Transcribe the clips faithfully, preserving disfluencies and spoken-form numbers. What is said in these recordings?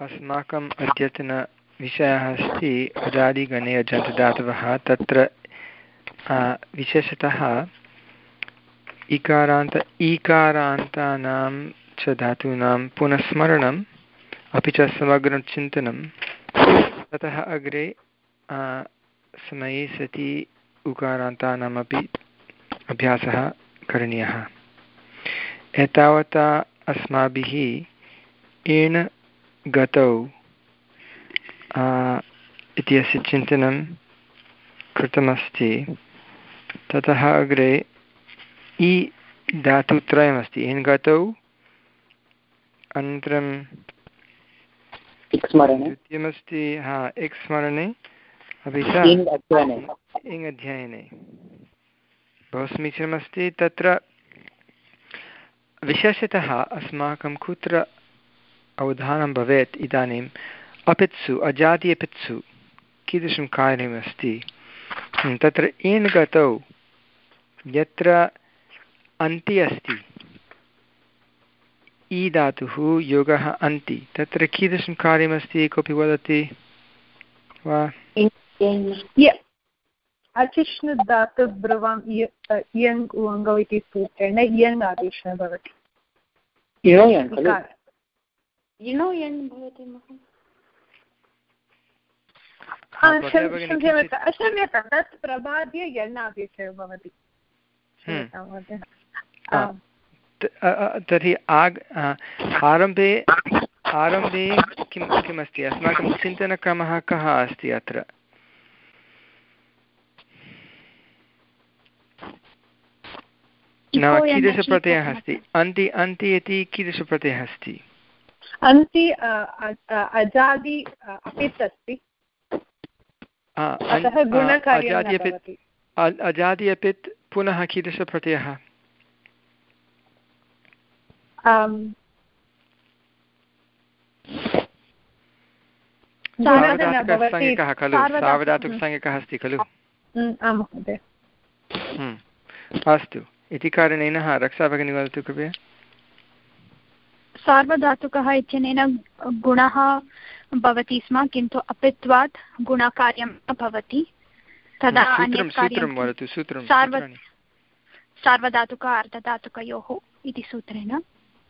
अस्माकम् अद्यतनविषयः अस्ति अजादिगणे अजन्तधातवः। तत्र विशेषतः इकारान्त ईकारान्तानां च धातूनां पुनस्मरणम् अपि च समग्रं चिन्तनं। ततः अग्रे समये सति उकारान्तानामपि अभ्यासः करणीयः। एतावता अस्माभिः एण गतौ इत्यस्य चिन्तनं कृतमस्ति। ततः अग्रे इ धातुत्रयमस्ति एन् गतौ, अनन्तरं द्वितीयमस्ति हा एक् स्मरणे अपि च इङ् अध्ययने। बहु समीचीनमस्ति। तत्र विशेषतः अस्माकं कुत्र अवधानं भवेत् इदानीम् अपित्सु अजादि अपित्सु कीदृशं कार्यमस्ति। तत्र एन् गतौ यत्र अन्ति अस्ति इ धातुः योगः अन्ति, तत्र कीदृशं कार्यमस्ति कोऽपि वदति वा? अचिष्णुधातुब्रुवं इयङ् उवङ्गौ इति सूत्रेण इयङ् आदेशः भवति। क्षम्यतां, तत् प्रबाद्य यण् आदेशः भवति। तर्हि आग् आरम्भे आरम्भे किं किमस्ति अस्माकं चिन्तनक्रमः कः अस्ति अत्र? नाम कीदृशप्रत्ययः अस्ति? अन्ति अन्ति इति कीदृशप्रत्ययः अस्ति? अन्ति अजादि अपित् अस्ति, अजादि अपित् पुनः कीदृशप्रत्ययः? सार्वधातुकसंज्ञकः खलु? सार्वधातुकसंज्ञकः अस्ति खलु? अस्तु, इति कारणेन रक्षा भगिनी वदतु कृपया। सार्वधातुकः इत्यनेन गुणः भवति स्म, किन्तु अपित्वात् गुणकार्यं न भवति। तदा सार्वधातुक अर्धधातुकयोः इति सूत्रेण।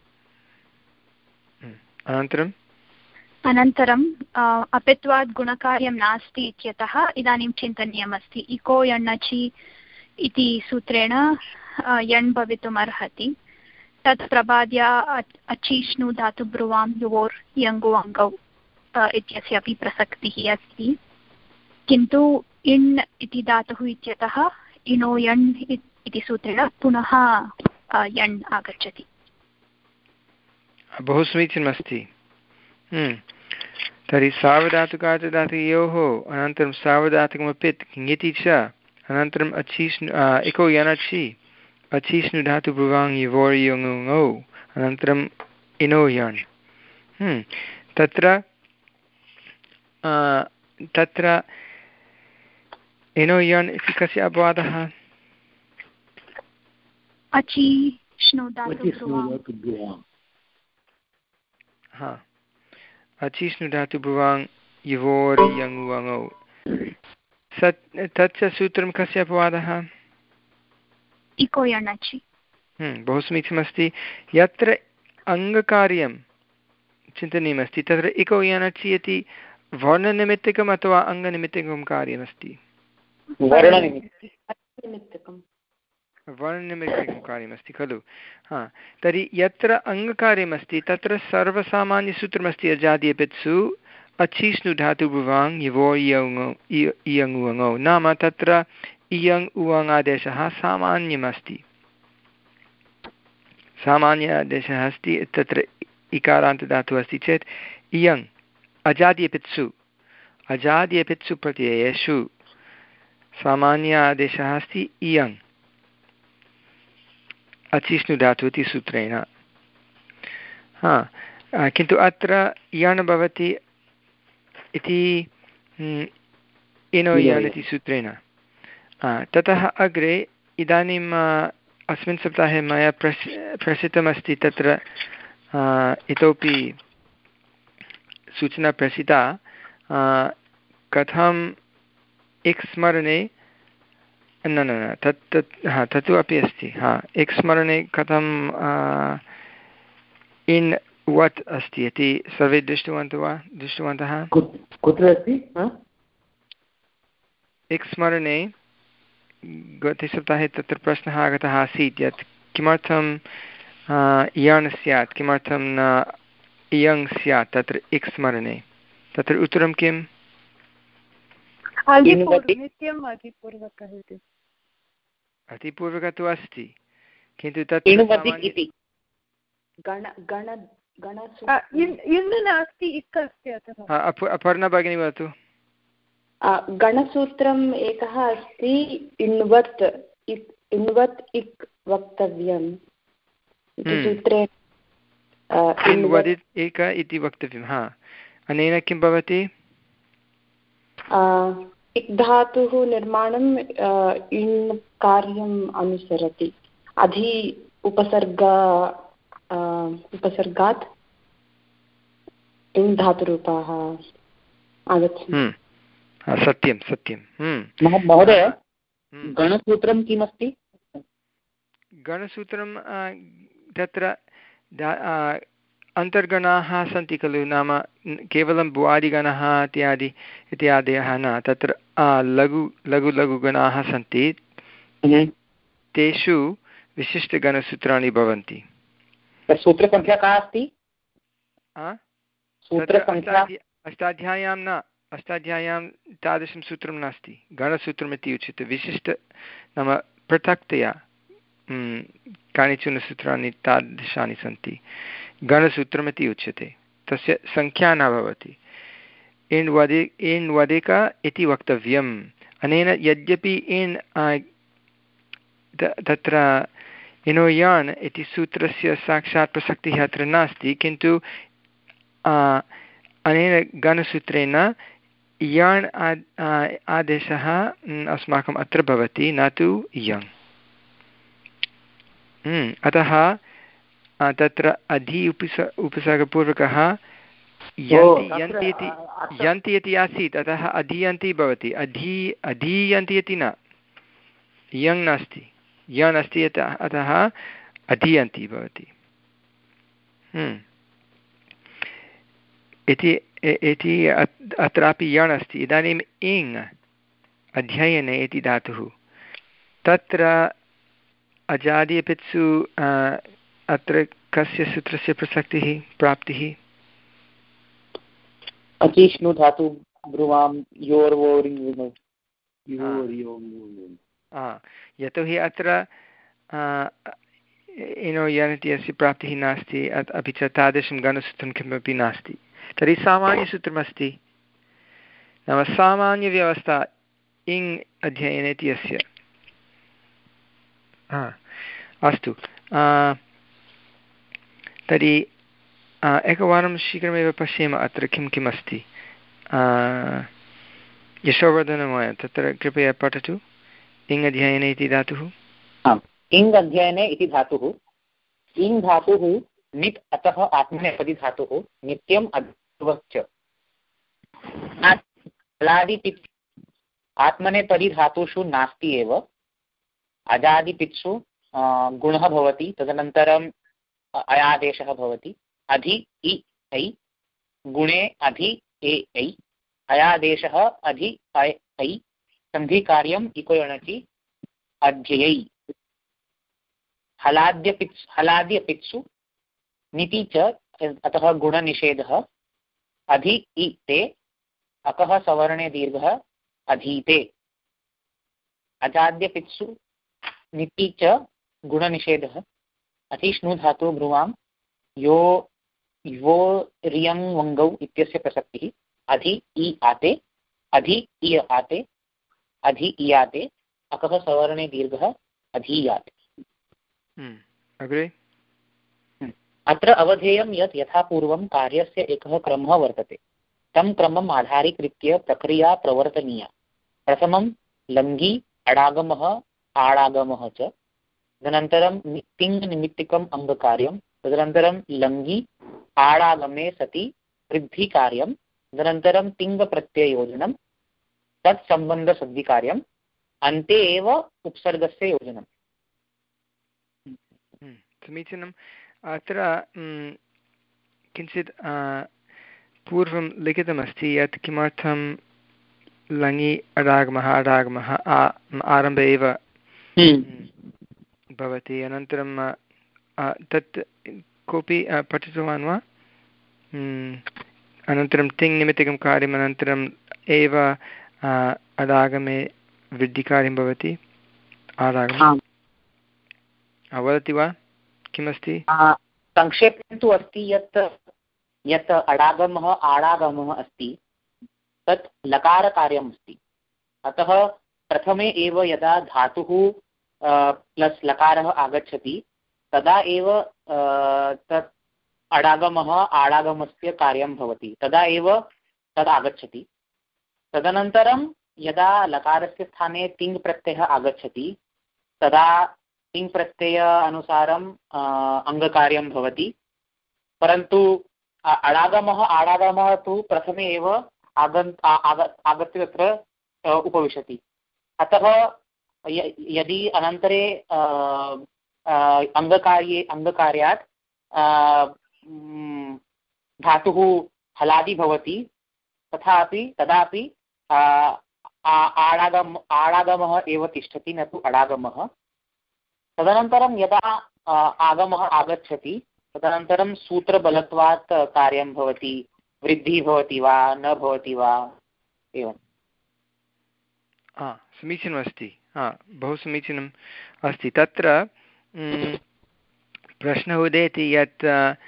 अनन्तरम् अनन्तरम् अपित्वात् गुणकार्यं नास्ति इत्यतः इदानीं चिन्तनीयमस्ति इको यण्णचि इति सूत्रेण यण् भवितुम् अर्हति। तत् प्रबाद्य अचिष्णु धातुब्रुवां युवोर् यङ्गुवङ्गौ इत्यस्य अपि प्रसक्तिः अस्ति, किन्तु इण् इति धातुः इत्यतः इणो यण् इति सूत्रेण पुनः यण् आगच्छति। बहु समीचीनमस्ति। तर्हि सार्वधातुकार्धधातुकयोः अनन्तरं सार्वधातुकमपित् ङिति च अनन्तरम् अचिष्णु इको यणचि अचिष्णु धातुब्रुवां युवोर् यङुङौ अनन्तरम् इनो यण्। तत्र तत्र इनो यण् इति कस्य अपवादः? हा, अचिष्णु धातुब्रुवां युवोर् यङुवङौ। तच्च सूत्रं कस्य अपवादः? इको यणचि। बहु समीचीनमस्ति। यत्र अङ्गकार्यं चिन्तनीयमस्ति तत्र इको यणचि इति वर्णनिमित्तकम् अथवा अङ्गनिमित्तकं कार्यमस्ति? वर्णनिमित्तकं कार्यमस्ति खलु? हा, तर्हि यत्र अङ्गकार्यमस्ति तत्र सर्वसामान्यसूत्रमस्ति अजादि अपित्सु अचिष्णु धातुब्रुवां युवोर् इयङ् उवङौ। नाम तत्र इयङ् उवङ् आदेशः सामान्यमस्ति, सामान्य आदेशः अस्ति। तत्र इकारान्तदातुः अस्ति चेत् इयङ् अजादि अपित्सु अजादि अपित्सु प्रत्ययेषु सामान्य आदेशः अस्ति इयङ् अचिष्णु धातुः इति सूत्रेण। हा, किन्तु अत्र यण् भवति इति इनो यण् इति सूत्रेण। ततः अग्रे इदानीम् अस्मिन् सप्ताहे मया प्रस् प्रसिद्धमस्ति तत्र इतोपि सूचना प्रेषिता कथम् एक् स्मरणे न न न तत् तत् हा तत्तु अपि अस्ति हा एक् स्मरणे कथं इन् वत् अस्ति इति सर्वे दृष्टवन्तः वा दृष्टवन्तः कुत्र अस्ति एक् स्मरणे गते सप्ताहे तत्र प्रश्नः आगतः आसीत् यत् किमर्थं यण् स्यात् किमर्थं न इयङ् स्यात् तत्र एक् स्मरणे तत्र उत्तरं किम् अतिपूर्वकः तु अस्ति किन्तु तत्र अपर्णा भगिनी वदतु गणसूत्रम् एकः अस्ति इण्वत् इण्वत् इक् वक्तव्यम् इति सूत्रे एक इति वक्तव्यं हा अनेन किं भवति इक् धातुः निर्माणं इण् कार्यम् अनुसरति अधि उपसर्ग उपसर्गात् इण् धातुरूपाः आगच्छन्ति सत्यं सत्यं महोदय गणसूत्रं किमस्ति गणसूत्रं तत्र अन्तर्गणाः सन्ति खलु नाम केवलं भुवादिगणः इत्यादि इत्यादयः न तत्र लघु लघु लघुगणाः सन्ति तेषु विशिष्टगणसूत्राणि भवन्ति सूत्रसङ्ख्या का अस्ति अष्टाध्याय्यां न अष्टाध्याय्यां तादृशं सूत्रं नास्ति गणसूत्रमिति उच्यते विशिष्ट नाम पृथक्तया कानिचन सूत्राणि तादृशानि सन्ति गणसूत्रमिति उच्यते तस्य सङ्ख्या न भवति इण् वदे इण् वदेक इति वक्तव्यम् अनेन यद्यपि इण् तत्र इनोयान् इति सूत्रस्य साक्षात् प्रसक्तिः अत्र नास्ति किन्तु अनेन गणसूत्रेण याण् आदेशः अस्माकम् अत्र भवति न तु यङ् अतः तत्र अधि उपस उपसर्गपूर्वकः यन्ति यन्ति इति यन्ति इति आसीत् अतः अधियन्ति भवति अधि अधीयन्ति इति न यङ् नास्ति यन् अस्ति अतः अतः अधीयन्ति भवति इति इति अत्रापि यण् अस्ति इदानीम् इङ् अध्ययने इति धातुः तत्र अजादिपित्सु अत्र कस्य सूत्रस्य प्रसक्तिः प्राप्तिः अचिष्णु धातु ब्रुवां यतोहि अत्र इनो यन् इत्यस्य प्राप्तिः नास्ति अपि च तादृशं गणसूत्रं किमपि नास्ति तर्हि सामान्यसूत्रमस्ति नाम सामान्यव्यवस्था इङ् अध्ययने इत्यस्य अस्तु तर्हि एकवारं शीघ्रमेव पश्येम अत्र किं किम् अस्ति यशोवर्धनमहोदय तत्र कृपया पठतु इङ् अध्ययने इति धातुः इङ् अध्ययने इति धातुः इङ् धातुः निट् अतः आत्मनेपदी धातुः नित्यम् अद्वच्च अलादिपित् आत्मनेपदी धातुषु नास्ति एव अजादिपित्सु गुणः भवति तदनन्तरम् अयादेशः भवति अधि इ ऐ गुणे अधि ए ऐ अयादेशः अधि ऐ ऐ सन्धिकार्यम् इको यणचि अध्ययै हलाद्यपित्सु हलाद्यपित्सु निति च अतः गुणनिषेधः अधि इ ते अकः सवर्णे दीर्घः अधीते अजाद्यपित्सु निति च गुणनिषेधः अतिष्णु धातु ब्रुवां यो यो रियं वङ्गौ इत्यस्य प्रसक्तिः अधि इ आते अधि इ आते अधि इयाते अकः सवर्णे दीर्घः अधीयाते अग्रे अत्र अवधेयं यत् यथा पूर्वं कार्यस्य एकः क्रमः वर्तते तं क्रमम् आधारीकृत्य प्रक्रिया प्रवर्तनीया प्रथमं लङ्घि अडागमः आडागमः च तदनन्तरं तिङ् निमित्तिकम् अङ्गकार्यं तदनन्तरं लङ्घि आडागमे सति वृद्धिकार्यं तदनन्तरं तिङ्प्रत्यययोजनं तत् सम्बन्धसन्धिकार्यम् अन्ते एव उपसर्गस्य योजनम्। समीचीनम्। अत्र किञ्चित् पूर्वं लिखितमस्ति यत् किमर्थं लङि अडागमः अडागमः आरम्भे एव भवति। अनन्तरं तत् कोऽपि पठितवान् वा? अनन्तरं तिङ् निमित्तिकं कार्यम् अनन्तरम् एव अडागमे वृद्धिकार्यं भवति आडागमः। वदति वा किमस्ति? संक्षेपं तु अस्ति यत् यत् अडागमः आडागमः अस्ति तत् लकारकार्यम् अस्ति। अतः प्रथमे एव यदा धातुः प्लस् लकारः आगच्छति तदा एव तत् अडागमः आडागमस्य कार्यं भवति, तदा एव तद् आगच्छति। तदनन्तरं यदा लकारस्य स्थाने तिङ् प्रत्ययः आगच्छति तदा तिङ् प्रत्यय अनुसारं अङ्गकार्यं भवति, परन्तु अडागमः आडागमः तु प्रथमे एव आगन् आगत्य तत्र उपविशति। अतः यदि अनन्तरे अङ्गकार्ये अङ्गकार्यात् धातुः हलादि भवति तथापि तदापि आडागम आडागमः एव तिष्ठति, न तु अडागमः। तदनन्तरं यदा आगमः आगच्छति तदनन्तरं सूत्रबलत्वात् कार्यं भवति, वृद्धिः भवति वा न भवति वा एवं। समीचीनमस्ति, बहु समीचीनम् अस्ति। तत्र प्रश्नः उदेति यत्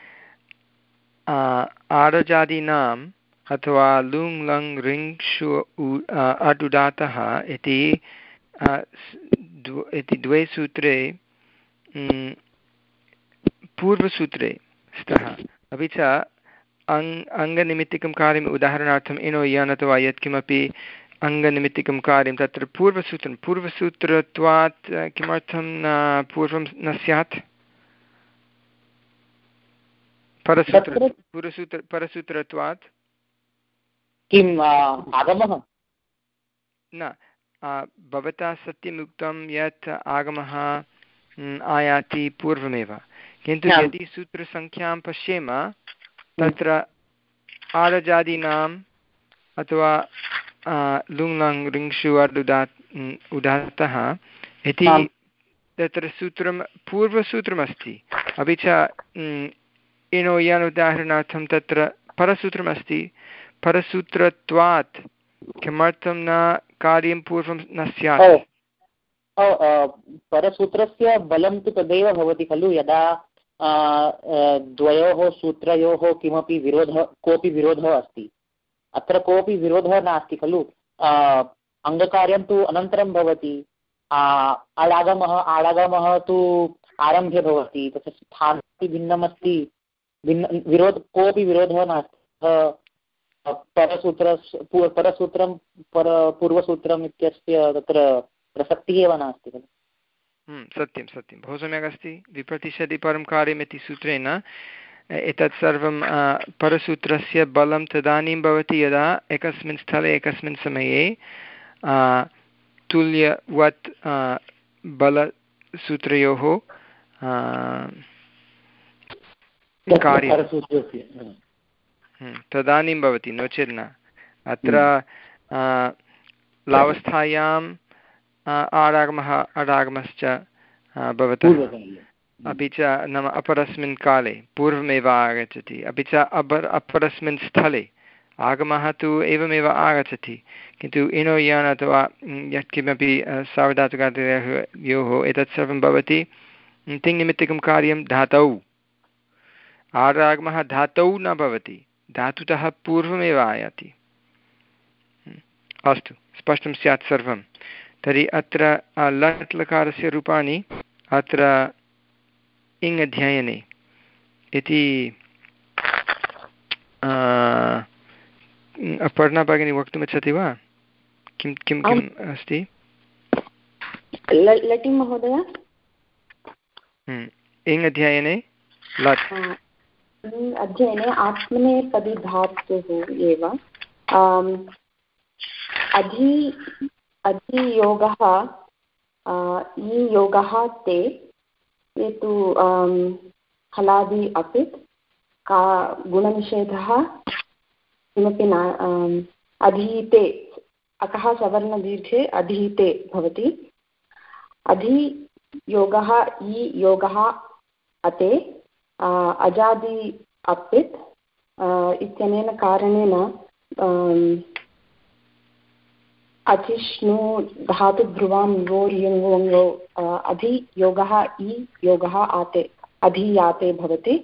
आडजादीनाम् अथवा लुङ् लङ् ऋङ् षु अट् उदात्तः इति इति द्वे सूत्रे पूर्वसूत्रे स्तः, अपि च अङ् अङ्गनिमित्तिकं कार्यम् उदाहरणार्थम् इनो यन् अथवा यत्किमपि अङ्गनिमित्तिकं कार्यं तत्र पूर्वसूत्रं पूर्वसूत्रत्वात् किमर्थं न पूर्वं न स्यात्? परसूत्र पूर्वसूत्र परसूत्रत्वात् किम् आगमः न भवता सत्यम् उक्तं यत् आगमः आयाति पूर्वमेव, किन्तु यदि सूत्रसङ्ख्यां पश्येम तत्र आडजादीनाम् अथवा लुङ् लङ् ऋङ्षु अड् उदात् उदात्तः इति तत्र सूत्रं पूर्वसूत्रमस्ति, अपि च इनो यन् उदाहरणार्थं तत्र परसूत्रमस्ति। परसूत्रत्वात् किमर्थं न कार्यं पूर्वं न स्यात्? परसूत्रस्य बलं तु तदेव भवति खलु, यदा द्वयोः सूत्रयोः किमपि विरोधः कोऽपि विरोधः अस्ति। अत्र कोऽपि विरोधः नास्ति खलु, अङ्गकार्यं तु अनन्तरं भवति, आडागमः आडागमः तु आरम्भे भवति, तस्य स्थानमपि भिन्नमस्ति, भिन्न विरोध कोऽपि विरोधः नास्ति। परसूत्र परसूत्रं पर पूर्वसूत्रम् इत्यस्य तत्र प्रसक्तिः एव नास्ति खलु। सत्यं सत्यं, बहु सम्यक् अस्ति। विप्रतिशति परं कार्यम् इति सूत्रेण एतत् सर्वं परसूत्रस्य बलं तदानीं भवति यदा एकस्मिन् स्थले एकस्मिन् समये तुल्यवत् बलसूत्रयोः कार्यं तदानीं भवति, नो चेत् न। अत्र लावस्थायाम् आडागमः अडागमश्च भवतः, अपि च नाम अपरस्मिन् काले पूर्वमेव आगच्छति, अपि च अपर् अपरस्मिन् स्थले आगमः तु एवमेव आगच्छति, किन्तु इनो यन् अथवा यत्किमपि सार्वधातुकार्योः एतत् सर्वं भवति तिङ्निमित्तिकं कार्यं धातौ। आडागमः धातौ न भवति, धातुतः पूर्वमेव आयाति। अस्तु, स्पष्टं स्यात् सर्वं। तर्हि अत्र लट् लकारस्य रूपाणि अत्र इङ् अध्ययने इति अपर्णा भगिनी वक्तुमिच्छति वा? किं किं किम् अस्ति? लटि महोदय, इङ् अध्ययने लट् अध्ययने आत्मनेपदी धातुः एव अधि अधियोगः ई योगः ते ये तु हलादि अपि का गुणनिषेधः किमपि न अधीते अकः सवर्णदीर्घे अधीते भवति अधियोगः ई योगः अते अजादि अपित् इत्यनेन कारणेन अचिष्णु धातुध्रुवां योर्यङ्गो अधियोगः ई योगः आते अधीयाते भवति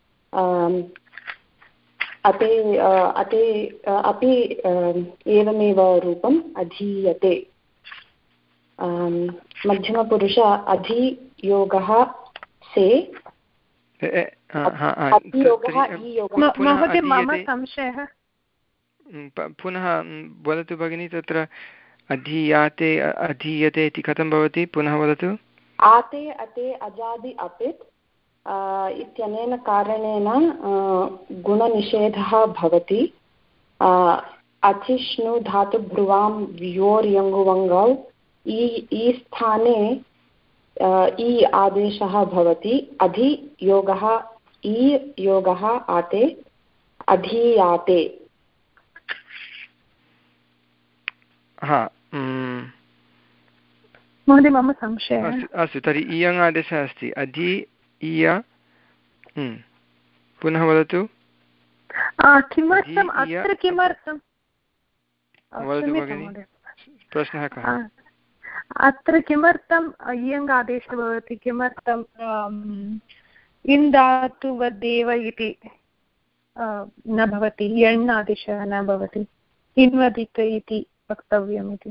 अते अते अपि एवमेव रूपम् अधीयते मध्यमपुरुष अधियोगः से महोदय मम संशयः पुनः वदतु भगिनी तत्र अधीयाते अधीयते इति कथं भवति पुनः वदतु आते अते अजादि अपित् इत्यनेन कारणेन गुणनिषेधः भवति अचिष्णु धातुभ्रुवां व्योर्यङ्गुवङ्गौ ई ई स्थाने ई आदेशः भवति अधि योगः ई योगः आते अधीयाते हा महोदय मम संशयः अस्तु तर्हि इयङ् आदेशः अस्ति अधि इय पुनः वदतु किमर्थम् अत्र किमर्थं वदतु भगिनि प्रश्नः कः अत्र किमर्थम् इयङ् आदेशः भवति किमर्थम् इन् धातुवदेव इति न भवति यण् आदेशः न भवति इन्वदित इति वक्तव्यम् इति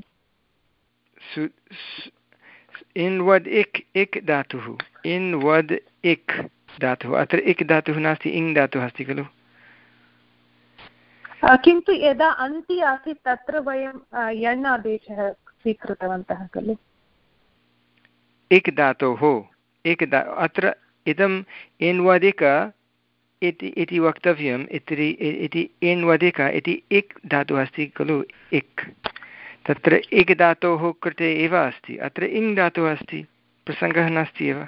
इन्वद् इक् इक् धातुः इन्वद् इक् धातुः अत्र इक् धातुः नास्ति इङ् धातुः अस्ति खलु किन्तु यदा अन्ति आसीत् तत्र वयं यण् आदेशः स्वीकृतवन्तः खलु इक् धातोः इक् धा अत्र इदम् इन्वदिक इति इति वक्तव्यम् इति इन्वदिक इति इक् धातुः अस्ति खलु इक् तत्र इक् धातोः कृते एव अस्ति अत्र इङ् धातुः अस्ति प्रसङ्गः नास्ति एव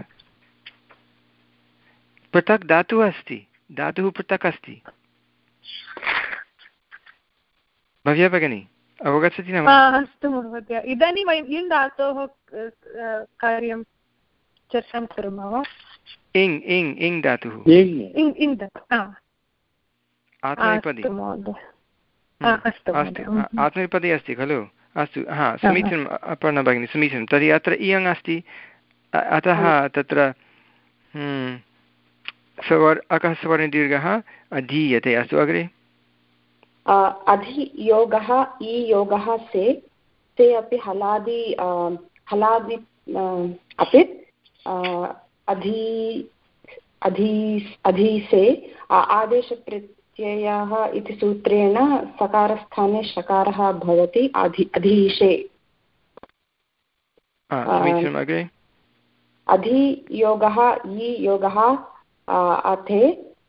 पृथक् धातुः अस्ति धातुः पृथक् अस्ति भव्या भगिनी अवगच्छति न अस्तु महोदय इदानीं वयम् इङ् धातोः कार्यं चर्चां कुर्मः वा इङ् इङ् इङ् धातुः आत्मनेपदी अस्तु आत्मनेपदी अस्ति खलु अस्तु हा समीचीनम् अपर्णा भगिनी समीचीनं तर्हि अत्र इयङ् अस्ति अतः तत्र सवर् अकः सवर्णदीर्घः अधीयते अस्तु अग्रे अधियोगः ई योगः से ते अपि हलादि हलादि अपि अधि अधि अधिसे आदेशप्रत्ययः इति सूत्रेण सकारस्थाने शकारः भवति अधि अधीशे अधियोगः ई योगः अथे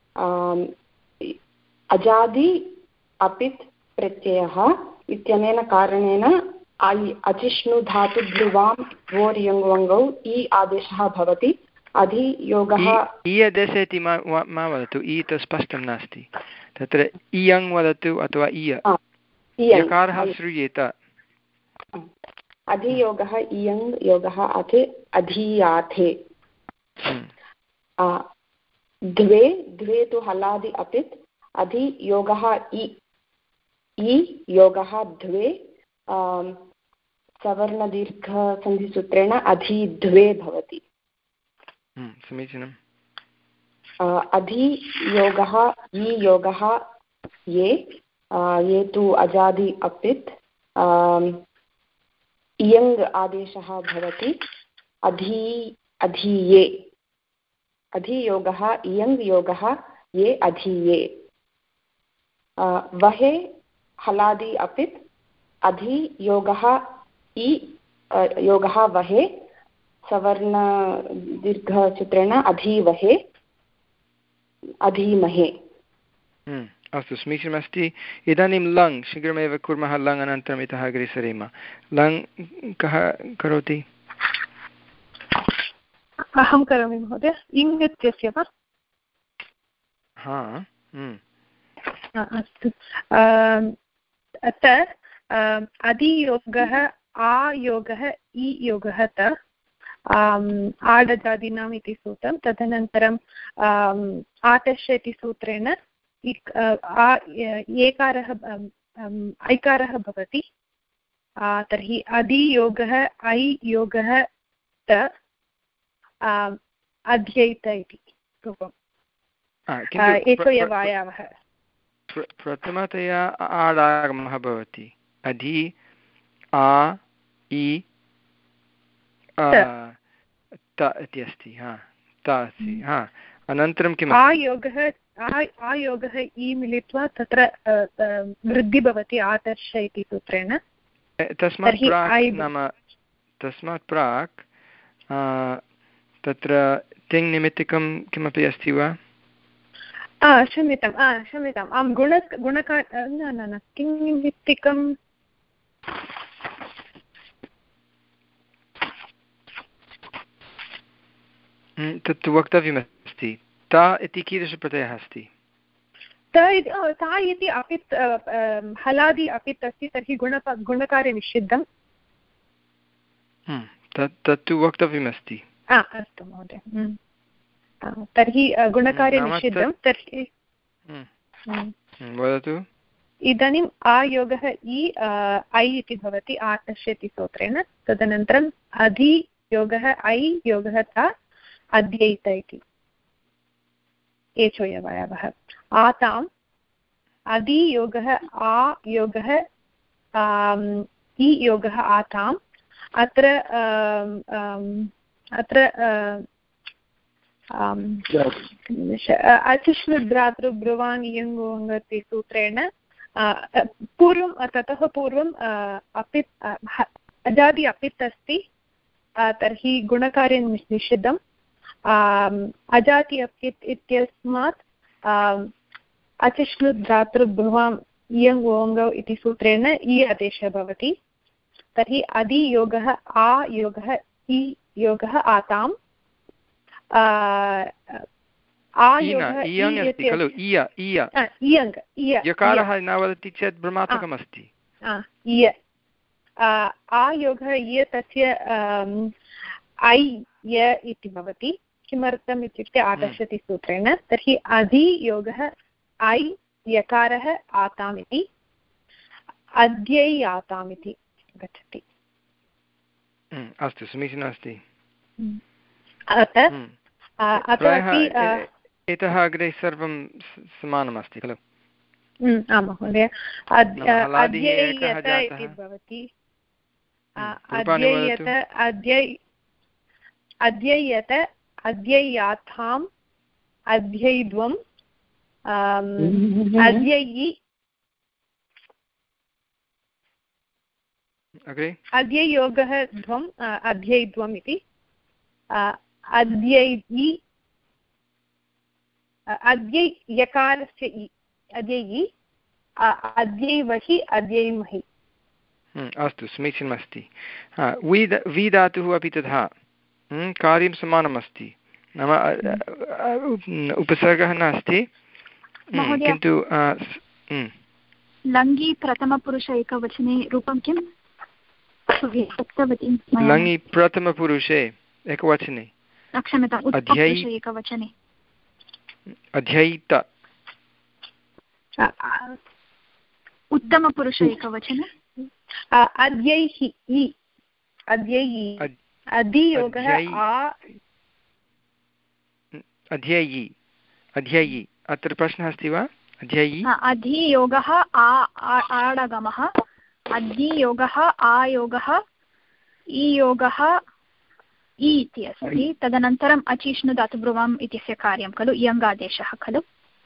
अजादि अपित् प्रत्ययः इत्यनेन कारणेन अचिष्णु धातुध्रुवां वोर्यङ्गौ ई आदेशः भवति अधियोगः ई आदेशः इति मा वदतु ई तु स्पष्टं नास्ति तत्र इयङ् वदतु अथवा इय यकारः श्रूयेत अधियोगः इयङ् योगः अथे अधीयाथे द्वे द्वे तु हलादि अपित् अधियोगः इ इ योगः द्वे सवर्णदीर्घसन्धिसूत्रेण अधिद्वे भवति समीचीनम् अधियोगः इ योगः ये ये तु अजादि अपित् इयङ् आदेशः भवति अधि अधीये अधियोगः इयङ् योगः ये अधीये वहे हलादि अपित् अधियोगः इ योगः वहे सवर्ण दीर्घसूत्रेण अधिवहे अधीमहे। अस्तु, समीचीनमस्ति। इदानीं लङ् शीघ्रमेव कुर्मः। लङ् अनन्तरम् इतः अग्रे सरेम। लङ् कः करोति? अहं करोमि महोदय। इङ् इत्यस्य वा? हा, अस्तु। अत्र अधियोगः आयोगः इयोगः त आडजादीनाम् इति सूत्रं। तदनन्तरं आतश् इति सूत्रेण एकारः ऐकारः भवति। तर्हि अधियोगः ऐ योगः त अध्ययित इति रूपम्। एषोयवायावः प्रथमतया आडागमः भवति। अधि आ इ त इति अस्ति। हा, त अस्ति। हा, अनन्तरं किम्? आयोगः आयोगः इ मिलित्वा तत्र वृद्धि भवति आदर्श इति सूत्रेण। तस्मात् प्राक् नाम तस्मात् प्राक् तत्र तिङ् निमित्तिकं किमपि अस्ति वा? क्षम्यतां क्षम्यताम् आं गुण गुणकार न न न किं निमित्तिकं तत्तु वक्तव्यमस्ति। ता इति कीदृशप्रत्ययः अस्ति? ता इति अपित् हलादि अपित् अस्ति। तर्हि गुण गुणकार्ये निषिद्धं। तत् तत्तु वक्तव्यमस्ति। अस्तु महोदय। तर्हि गुणकार्ये निषिद्धं। तर्हि वदतु। इदानीम् आयोगः इ ऐ इति भवति आतश् इति सूत्रेण। तदनन्तरम् अधियोगः ऐ योगः ता अध्ययित इति एषोयवायावः। आताम् अधियोगः आ योगः इ योगः आताम्। अत्र अत्र अचिष्णुद्रातृब्रुवान् इयङ् इति सूत्रेण पूर्वं ततः पूर्वम् अपित् अजादि अपित् अस्ति। तर्हि गुणकार्ये निषिद्धम्। अजाति अपित् इत्यस्मात् अचिष्णुद्रातृब्रुवाम् इयङ् ओङ्गौ इति सूत्रेण इ आदेशः भवति। तर्हि अधियोगः आ योगः इ योगः आताम्। यकारः न वदति चेत् भ्रमात्मकमस्ति। आयोगः इय तस्य ऐ य इति भवति। किमर्थम् इत्युक्ते आदर्शति सूत्रेण। तर्हि अधियोगः ऐ यकारः आताम् इति अद्यै आताम् इति गच्छति। अस्तु, समीचीनमस्ति। इतः अग्रे सर्वं समानमस्ति खलु? आं महोदय। अध्यय्यत इति भवति। अध्यय्यत अध्यय अध्यय्यत अध्यय्याथाम् अध्यय्ध्वम् अध्ययि अध्ययोगः ध्वम् अध्यय्ध्वम् इति अध्ययि अद्यै यकारस्य इ अद्यै अद्यैवहि अद्यैमहि। अस्तु, समीचीनमस्ति। वि वि धातुः अपि तथा कार्यं समानमस्ति। नाम उपसर्गः नास्ति किन्तु लङ्गि प्रथमपुरुष एकवचने रूपं किं? लङि प्रथमपुरुषे एकवचने क्षम्यताम् एकवचने अध्ययित। उत्तमपुरुष एकवचने अध्यैहि अध्ययि अधियोगः आ अध्ययि अध्ययि। अत्र प्रश्नः अस्ति वा? अध्ययि अधियोगः आडगमः अधियोगः आयोगः इयोगः इ इति अस्ति। तदनन्तरम् अचिष्णु धातुब्रुवाम् इत्यस्य कार्यं खलु इयङ् आदेशः खलु?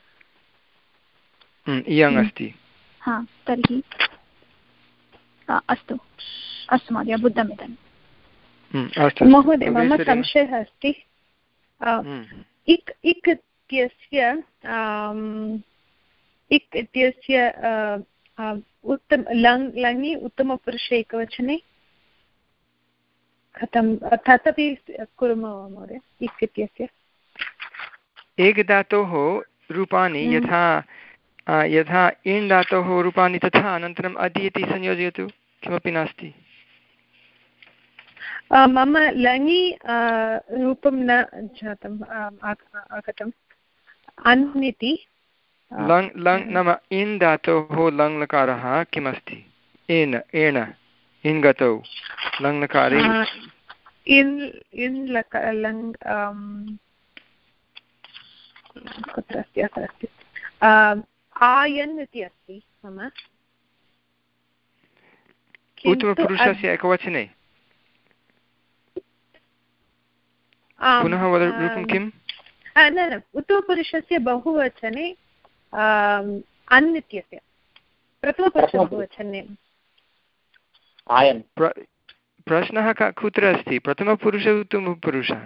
इयङ् अस्ति। हा, तर्हि अस्तु अस्तु महोदय, बुद्धम् इदानीं। महोदय, मम संशयः अस्ति। इक् इक् इत्यस्य इक् इत्यस्य उत्तम लङ् लङि उत्तमपुरुषे एकवचने कथं तदपि कुर्मः महोदय इक् इत्यस्य एकधातोः रूपाणि यथा यथा इण् धातोः रूपाणि तथा अनन्तरम् अदि इति संयोजयतु किमपि नास्ति। मम लङि रूपं न जातम् आगतम् अन् इति लङ् लङ् नाम इन् धातोः लङ् लकारः किमस्ति एन् एण इन् गतौ लङ् लकारे इन् इन् लक लङ् कुत्र अस्ति अत्र अस्ति आयन् इति अस्ति मम उत्तमपुरुषस्य एकवचने पुनः रूपं किम् न न उत्तमपुरुषस्य बहुवचने अन् इत्यस्य प्रथमपुरुषस्य बहुवचने आयन् प्रश्नः कुत्र अस्ति प्रथमपुरुष उत्तमपुरुषः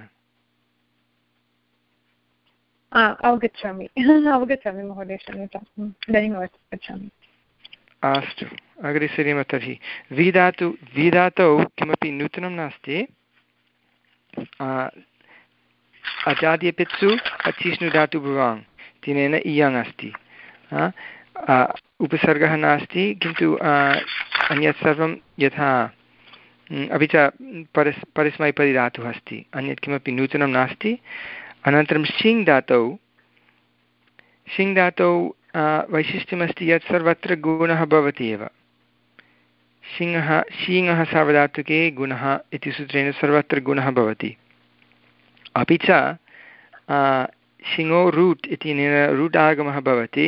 अवगच्छामि अवगच्छामि महोदय क्षम्यताम् इदानीम् अवगच्छामि। अस्तु अग्रे सरेम तर्हि विधातु विधातौ किमपि नूतनं नास्ति अजाद्यपित्सु अचिष्णु धातु भुवाङ् तिनेन इयङ् अस्ति उपसर्गः नास्ति किन्तु अन्यत् सर्वं यथा अपि च परस् परस्मैपदिधातुः अस्ति अन्यत् किमपि नूतनं नास्ति। अनन्तरं शिङ् धातौ शिङ् धातौ वैशिष्ट्यमस्ति यत् सर्वत्र गुणः भवति एव शिङः शीङः सार्वधातुके गुणः इति सूत्रेण सर्वत्र गुणः भवति। अपि च शिङो रूट् इत्यनेन रूट् आगमः भवति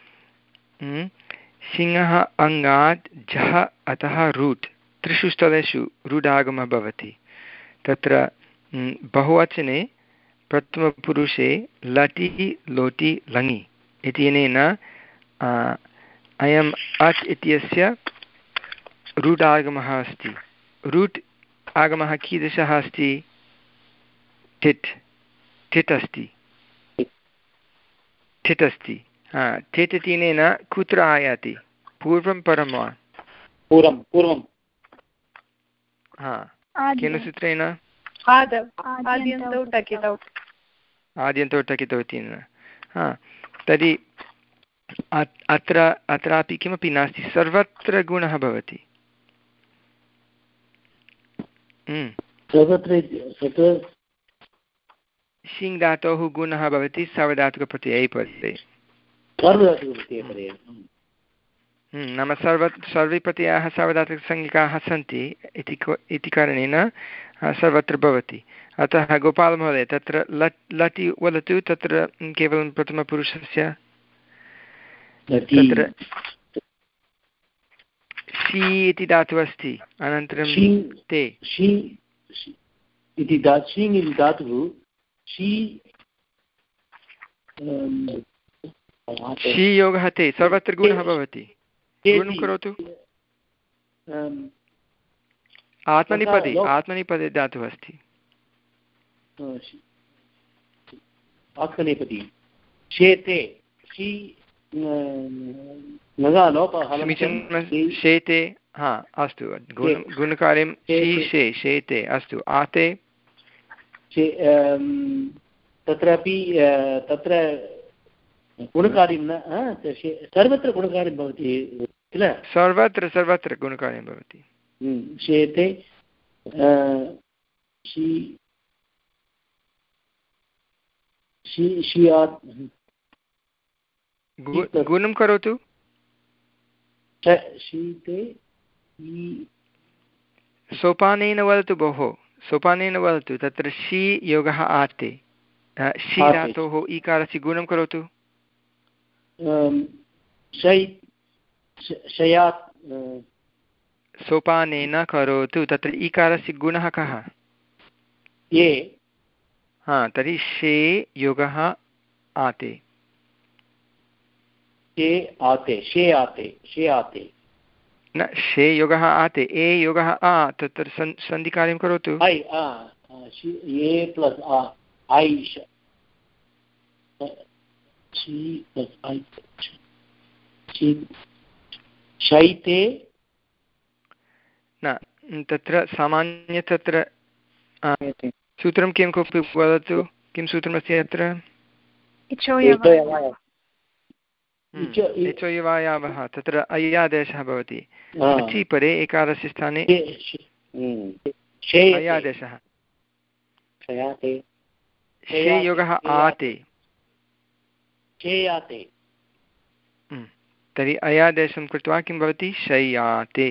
शिङः अङ्गात् झः अतः रूट् त्रिषु स्थलेषु रूट् आगमः भवति। तत्र बहुवचने प्रथमपुरुषे लटि लोटि लङि इत्यनेन अयम् अच् इत्यस्य रूट् आगमः अस्ति। रूट् आगमः कीदृशः अस्ति ठिट् ठिट् अस्ति ठिट् अस्ति ठिट् इत्यनेन कुत्र आयाति पूर्वं परं वा पूर्वं पूर्वं हा केन सूत्रेण आद्यन्तौ टकितौ आद्यन्तौ टकितौ इत्यनेन हा तर्हि अत्र अत्रापि किमपि नास्ति सर्वत्र गुणः भवति। शिङ् धातोः गुणः भवति सार्वधातुकप्रत्यये पदे नाम सर्व सर्वे प्रत्ययाः सार्वधातुकसंज्ञकाः सन्ति इति इति कारणेन सर्वत्र भवति। अतः गोपालमहोदय तत्र लट् लटि वदतु तत्र केवलं प्रथमपुरुषस्य तत्र शी इति धातुः अस्ति अनन्तरं ते इति शीङ् इति धातुः शी शी योगः ते सर्वत्र गुणः भवति। गुणं करोतु आत्मनिपदे आत्मनिपदे धातुः अस्ति आत्मनेपदी शेते शी शेते हा अस्तु गुण गुणकार्यं शी शे शेते अस्तु आते तत्रापि तत्र गुणकार्यं न सर्वत्र गुणकार्यं भवति किल सर्वत्र सर्वत्र गुणकार्यं भवति शेते गुणं करोतु शीते सोपानेन वदतु भोः सोपानेन वदतु तत्र शी योगः आते शी धातोः ईकारस्य गुणं करोतु सोपानेन करोतु तत्र ईकारस्य गुणः कः ये हा तर्हि शे योगः आते शे आते शे आते शे आते न शे योगः आते ए योगः आ तत्र सन् सन्धिकार्यं करोतु ऐ ए प्लस् ऐ शैते न तत्र सामान्य तत्र सूत्रं किं कोऽपि वदतु किं सूत्रमस्ति अत्र इचोयवायावः तत्र अय्यादेशः भवति अचि परे एकारस्य स्थाने अय्यादेशः शे योगः आते तर्हि अयादेशं कृत्वा किं भवति शय्याते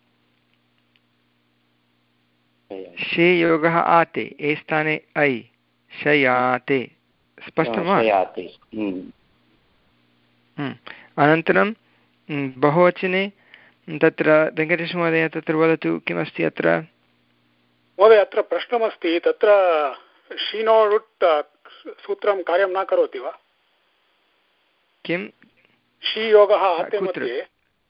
शे योगः आते ए स्थाने ऐ शयाते स्पष्टं वा अनन्तरं बहुवचने तत्र वेङ्कटेशमहोदय तत्र वदतु किमस्ति अत्र महोदय अत्र प्रश्नमस्ति तत्र शीनोरुट् सूत्रं कार्यं न करोति वा किं शीयोगः आते मध्ये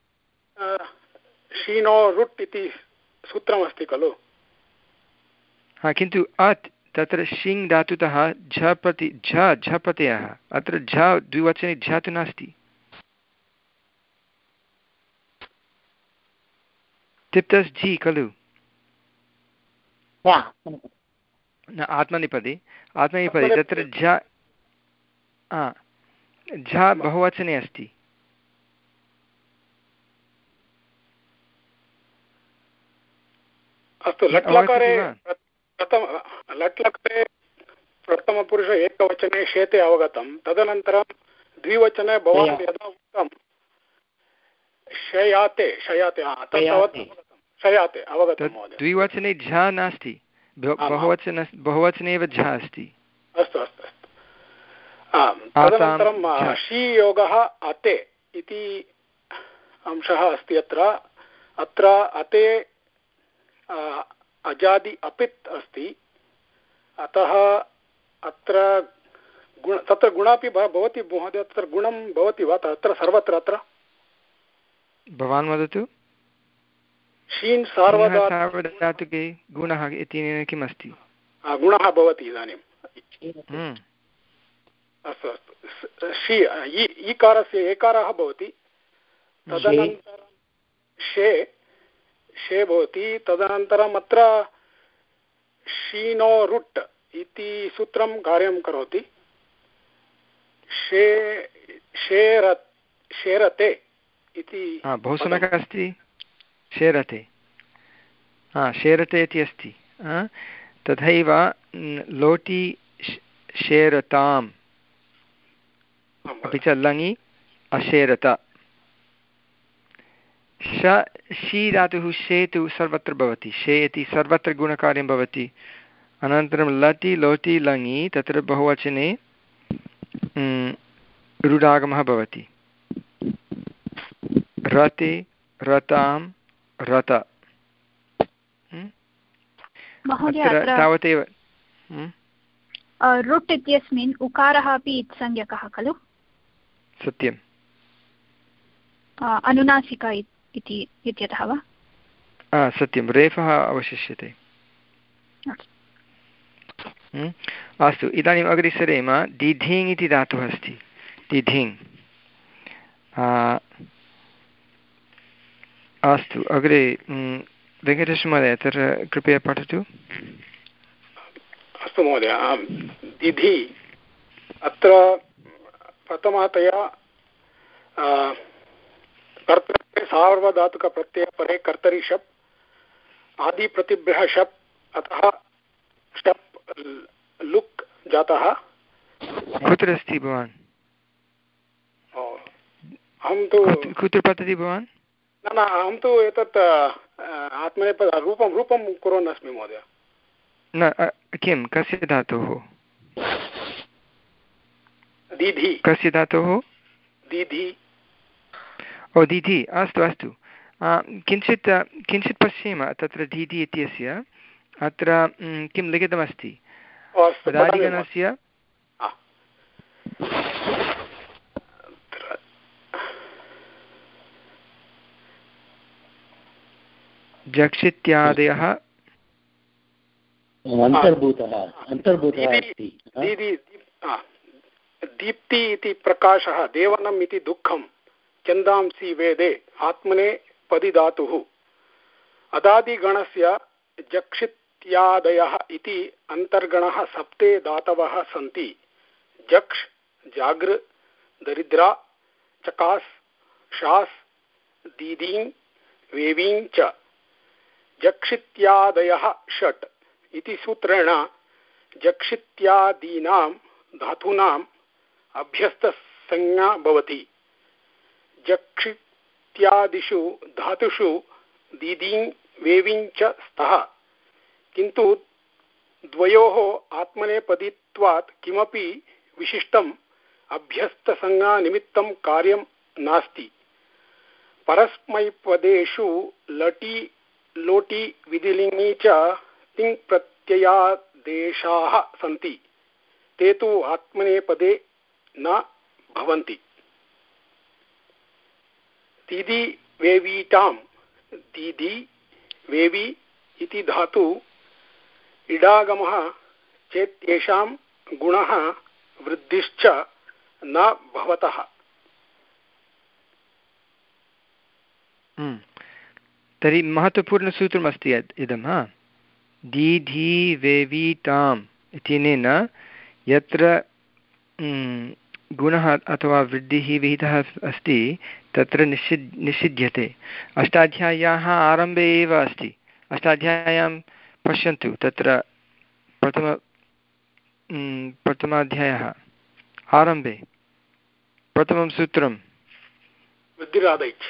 शीनोरुट् इति सूत्रमस्ति खलु हा किन्तु अत् तत्र शिङ् धातुतः झ प्रति झ झ प्रत्ययः अत्र झ द्विवचने झ तु नास्ति तिप्तस् झि खलु न आत्मनेपदी आत्मनेपदी तत्र झ झ बहुवचने अस्ति अस्तु लट्लकारे प्रथम लट्लकारे प्रथमपुरुष एकवचने शेते अवगतं तदनन्तरं द्विवचने भवान् यदा उक्तं शयाते शयाते शयाते अवगतं महोदय द्विवचने झ नास्ति बहुवचन बहुवचने एव झ अस्ति अस्तु अस्तु अस्तु तदनन्तरं शीयोगः अते इति अंशः अस्ति अत्र अत्र अते अजादि अपित् अस्ति अतः अत्र गुण तत्र गुणापि भवति महोदय तत्र गुणं भवति वा तत्र सर्वत्र अत्र भवान् वदतु शीन् सार्वधातुके गुणः इत्यनेन किम् अस्ति गुणः भवति इदानीम् अस्तु अस्तु शी ईकारस्य एकारः भवति तदनन्तरं शे शे भवति तदनन्तरम् अत्र शीनो रुट् इति सूत्रं कार्यं करोति शे शेर शेरते इति बहु सम्यक् अस्ति शेरते हा शेरते इति अस्ति तथैव लोटि शेरताम् अपि च लङि अशेरत श शी धातुः शे तु सर्वत्र भवति शे इति सर्वत्र गुणकार्यं भवति अनन्तरं लटि लोटि लङि तत्र बहुवचने रुडागमः भवति रते रतां रत तावदेव रुट् इत्यस्मिन् उकारः अपि इत्संज्ञकः खलु सत्यम् अनुनासिका इति इत्यतः वा सत्यं रेफः अवशिष्यते अस्तु इदानीम् अग्रे सरेम दिधिङ् इति धातुः अस्ति दिधिङ् अस्तु अग्रे वेङ्कटेशमहोदय तत्र कृपया पठतु अस्तु महोदय दिधि अत्र प्रथमतया कर्तरि सार्वधातुकप्रत्ययपरे कर्तरि शप् आदिप्रतिभ्यः शप् अतः शप् लुक् जातः कुत्र अस्ति भवान् अहं तु कुत्र पठति भवान् न न अहं तु एतत् आत्मनेपद रूपं रूपं कुर्वन् अस्मि महोदय न किं कस्य धातोः दीधि कस्य धातोः दीधि ओ दीधि अस्तु अस्तु किञ्चित् किञ्चित् पश्येम तत्र दीधि इत्यस्य अत्र किं लिखितमस्ति पदादिगणस्य जक्षित्यादयः अन्तर्भूतः अन्तर्भूतः अस्ति दीप्ति इति प्रकाशः, देवनम् इति दुःखं, छन्दांसि वेदे आत्मने पदि धातुः। अदादिगणस्य जक्षित्यादयः इति अन्तर्गणः सप्ते धातवः सन्ति। जक्ष, जागृ, दरिद्रा, चकास्, शास्, दीदीं, वेवीं च। जक्षित्यादयः षट् इति सूत्रेण जक्षित्यादीनां धातूनाम् अभ्यस्तसंज्ञा भवति। जक्षित्यादिषु धातुषु दीदीं वेवीं च स्तः, किन्तु द्वयोः आत्मनेपदित्वात् किमपि विशिष्टम् अभ्यस्तसंज्ञानिमित्तं कार्यं नास्ति। परस्मैपदेषु लटि लोटि विधिलिङ्गि च तिङ् प्रत्ययादेशाः सन्ति, ते तु आत्मनेपदे न भवन्ति। दीदी वेवीटां, दीदी वेवी इति धातु इडागमः चेत् येषां गुणः वृद्धिश्च न भवतः। तर्हि महत्त्वपूर्णसूत्रमस्ति इदं हा दीधी वेवीटाम् इत्यनेन यत्र गुणः अथवा वृद्धिः विहितः अस्ति तत्र निषिद् निषिध्यते। अष्टाध्याय्याः आरम्भे एव अस्ति। अष्टाध्याय्यां पश्यन्तु, तत्र प्रथम प्रथमाध्यायः आरम्भे प्रथमं सूत्रं वृद्धिरादैच्,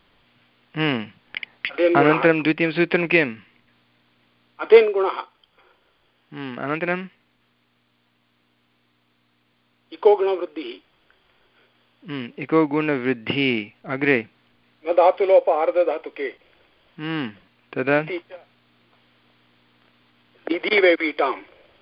अनन्तरं द्वितीयं सूत्रं किम्? अतेन् गुणः, अनन्तरम् इको गुणवृद्धिः, इको गुणवृद्धिः, अग्रे न धातुलोप आर्धधातुके तदा दीदी वेवीटाम्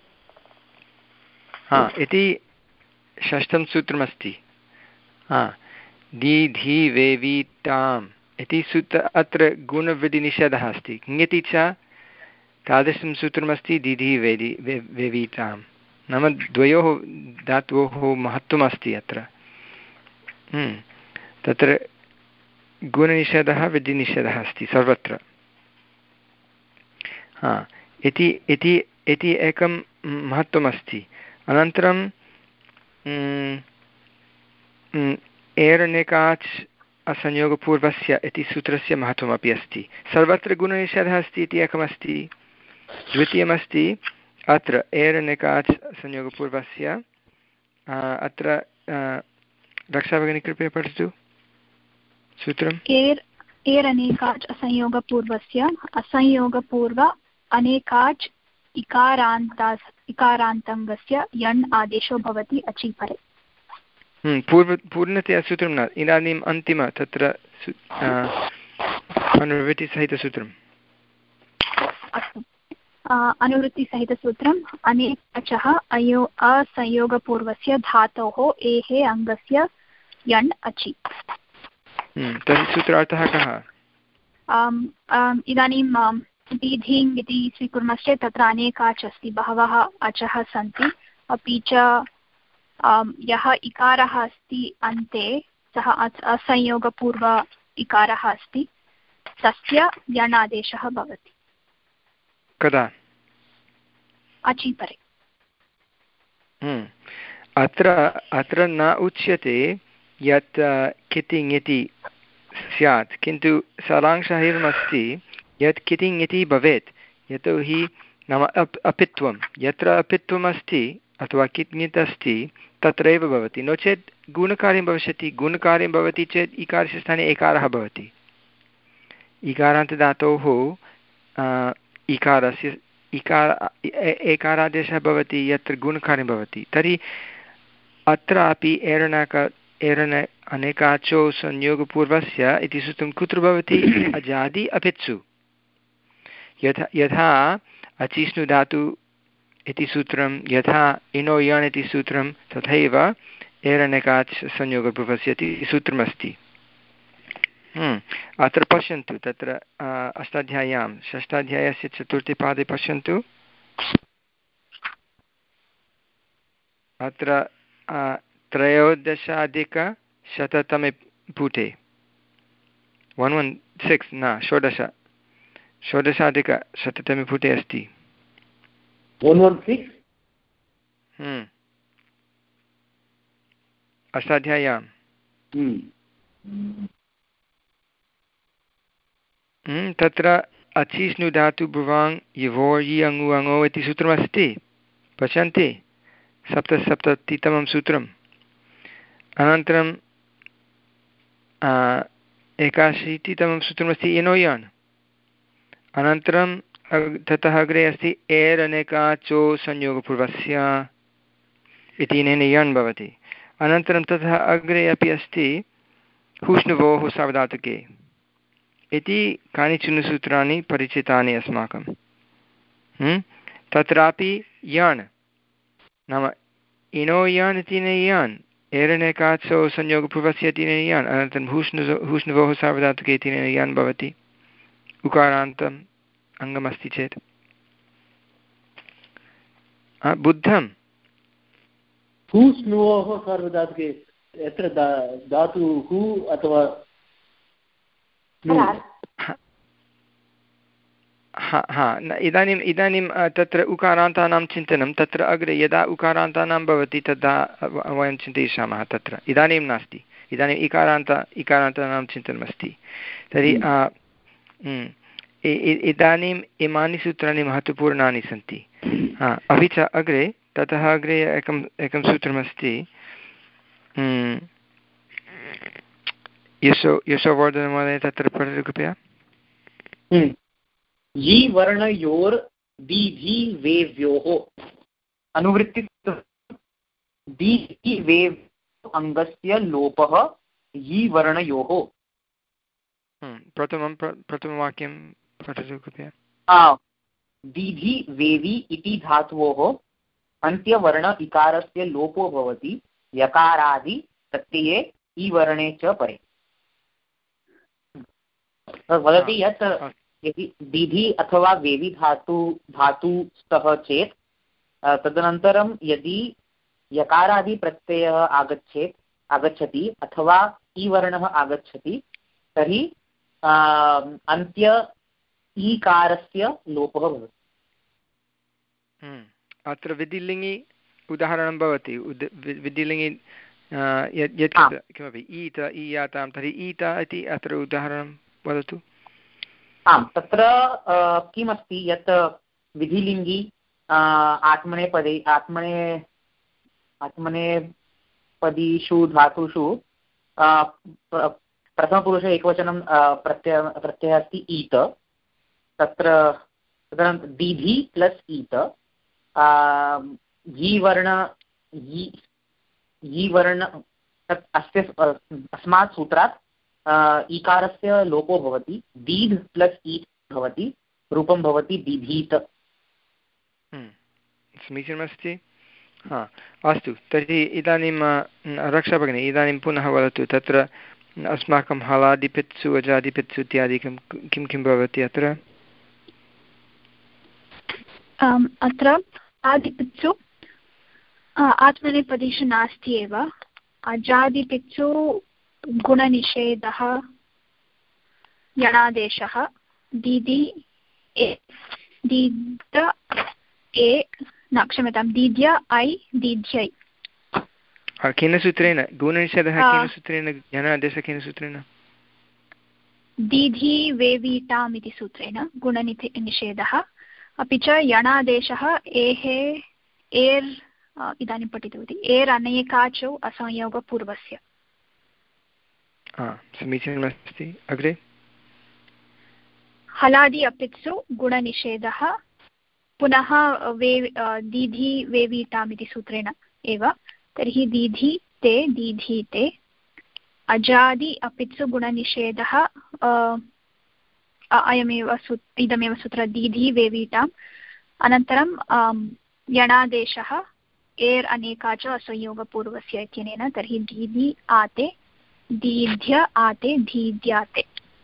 हा इति षष्ठं सूत्रमस्ति। हा दीधी वेवीटाम् इति सूत्र, अत्र गुणवृद्धिनिषेधः अस्ति। ङति च तादृशं सूत्रमस्ति दीधी वेदि वे वेवीटाम्, नाम द्वयोः धातोः महत्त्वमस्ति अत्र। तत्र गुणनिषेधः वृद्धिनिषेधः अस्ति सर्वत्र। हा इति इति इति एकं महत्त्वमस्ति। अनन्तरं एरनेकाच् असंयोगपूर्वस्य इति सूत्रस्य महत्त्वमपि अस्ति। सर्वत्र गुणनिषेधः अस्ति इति एकमस्ति। द्वितीयमस्ति अत्र एरनेकाच् संयोगपूर्वस्य, अत्र रक्षाभगिनी कृपया पठतु सूत्रम्। एर् एर् अनेकाच् असंयोगपूर्वस्य असंयोगपूर्व अनेकाच् इकारान्तास् इकारान्तङ्गस्य यण् आदेशो भवति अचि परे। पूर्व पूर्णतया सूत्रं न, इदानीम् अन्तिम तत्र अनुवृत्तिसहितसूत्रम्। अस्तु, अनुवृत्तिसहितसूत्रम् अनेकचः अयो असंयोगपूर्वस्य धातोः एहे अङ्गस्य यण् अचि। तर्हि सूत्रार्थः कः? इदानीं दीधिङ् इति स्वीकुर्मश्चेत् तत्र अनेकाच् अस्ति, बहवः अचः सन्ति, अपि च यः इकारः अस्ति अन्ते सः असंयोगपूर्व इकारः अस्ति, तस्य यणादेशः भवति। कदा? अचि परे। अत्र अत्र न उच्यते यत् कितिङ् इति स्यात्, किन्तु सारांशः एवमस्ति यत् कितिङ् इति भवेत्, यतोहि नाम अप् अपित्वं यत्र अपित्वम् अस्ति अथवा कित्ङित् अस्ति तत्रैव भवति, नो चेत् गुणकार्यं भविष्यति। गुणकार्यं भवति चेत् इकारस्य स्थाने एकारः भवति। इकारान्तदातोः इकारस्य इकार एकारादेशः भवति यत्र गुणकार्यं भवति। तर्हि अत्रापि एरणाक एरन अनेकाचो संयोगपूर्वस्य इति सूत्रं कुत्र भवति? अजादि अपित्सु। यथा यथा अचिष्णु धातु इति सूत्रं, यथा इनो यण् इति सूत्रं, तथैव एरनेकाच् संयोगपूर्वस्य इति सूत्रमस्ति। अत्र पश्यन्तु, तत्र अष्टाध्याय्यां षष्ठाध्यायस्य चतुर्थे पादे पश्यन्तु। अत्र त्रयोदशाधिकशततमे पुटे वन् वन् सिक्स् न षोडश षोडशाधिकशततमे पुटे अस्ति वन् वन् सिक्स् अष्टाध्याय्यां तत्र अचिष्णु धातु भुवाङ् यवोर् यि अङु अङो इति सूत्रमस्ति पश्यन्ति सप्तसप्ततितमं सूत्रम् अनन्तरं एकाशीतितमं सूत्रमस्ति एनो यान् अनन्तरं ततः अग्रे अस्ति एर् अनेकाचो संयोगपूर्वस्य इति अनेन यन् भवति अनन्तरं ततः अग्रे अपि अस्ति हुष्णुवोः सार्वधातुके इति कानिचन सूत्राणि परिचितानि अस्माकं तत्रापि यान् नाम इनो यान् इति यान् एरनेकाचो संयोगपूर्वस्य इति यान् अनन्तरं हुष्णु हुष्णुवोः सार्वधातुके इति यान् भवति उकारान्तम् अङ्गमस्ति चेत् बुद्धं हुष्णुवोः सार्वधातुके यत्र धातु हु अथवा हा हा इदानीम् इदानीं तत्र उकारान्तानां चिन्तनं तत्र अग्रे यदा उकारान्तानां भवति तदा वयं चिन्तयिष्यामः तत्र इदानीं नास्ति इदानीम् इकारान्त इकारान्तानां चिन्तनमस्ति तर्हि इदानीम् इमानि सूत्राणि महत्त्वपूर्णानि सन्ति अपि च अग्रे ततः अग्रे एकम् एकं सूत्रमस्ति यशो यशोवर्धनमहोदय तत्र पठतु कृपया यि वर्णयोर् दीधि वेव्योः अनुवृत्ति दीधि वेव अङ्गस्य लोपः यि वर्णयोः प्रथमं प्रथमवाक्यं पठतु कृपया दीधि वेवि इति धातोः अन्त्यवर्ण इकारस्य लोपो भवति यकारादि प्रत्यये इ वर्णे च परे वदति यत् यदि दीधि अथवा वेवि धातु धातु स्तः चेत् तदनन्तरं यदि यकारादि प्रत्ययः आगच्छेत् आगच्छति अथवा इ वर्णः आगच्छति तर्हि अन्त्य ईकारस्य लोपः भवति अत्र विधिलिङ्गि उदाहरणं भवति विधिलिङ्गि यत् किमपि ईत ईयातां तर्हि ईत इति अत्र उदाहरणं वदतु आम् तत्र किमस्ति यत् विधिलिङ्गि आत्मनेपदे आत्मने आत्मनेपदीषु धातुषु प्रथमपुरुषे एकवचनं प्रत्यय प्रत्ययः अस्ति ईत तत्र तदनन्तरं दीधि प्लस् ईत यि वर्ण यि वर्ण तत् अस्य अस्मात् सूत्रात् ईकारस्य लोपो भवति दीध् प्लस् ईत् भवति रूपं भवति दीधीत समीचीनमस्ति हा अस्तु तर्हि इदानीं रक्षा भगिनी इदानीं पुनः वदतु तत्र अस्माकं हलादिपित्सु अजादिपित्सु इत्यादिकं किं किं भवति अत्र अत्र आदिपित्सु आत्मनेपदीषु नास्ति एव अजादिपित्सु गुणनिषेधः यणादेशः दीदि ए दीद ए न क्षम्यतां दीद्य ऐ दीध्यै केन सूत्रेण गुणनिषेधः केन सूत्रेण यणादेशः केन सूत्रेण दीधि वेवीटाम् इति सूत्रेण गुणनिधि निषेधः अपि च यणादेशः एः एर् इदानीं पठितवती एर् अनेकाचौ असंयोगपूर्वस्य समीचीनमस्ति अग्रे हलादि अपित्सु गुणनिषेधः पुनः वे दीधि वेवीटाम् इति सूत्रेण एव तर्हि दीधि ते दीधीते अजादि अपित्सु गुणनिषेधः अयमेव सू इदमेव सूत्र दीधि वेवीटाम् अनन्तरं यणादेशः एर् अनेका च असंयोगपूर्वस्य इत्यनेन तर्हि दीधि आते दीध्य आते धीद्याते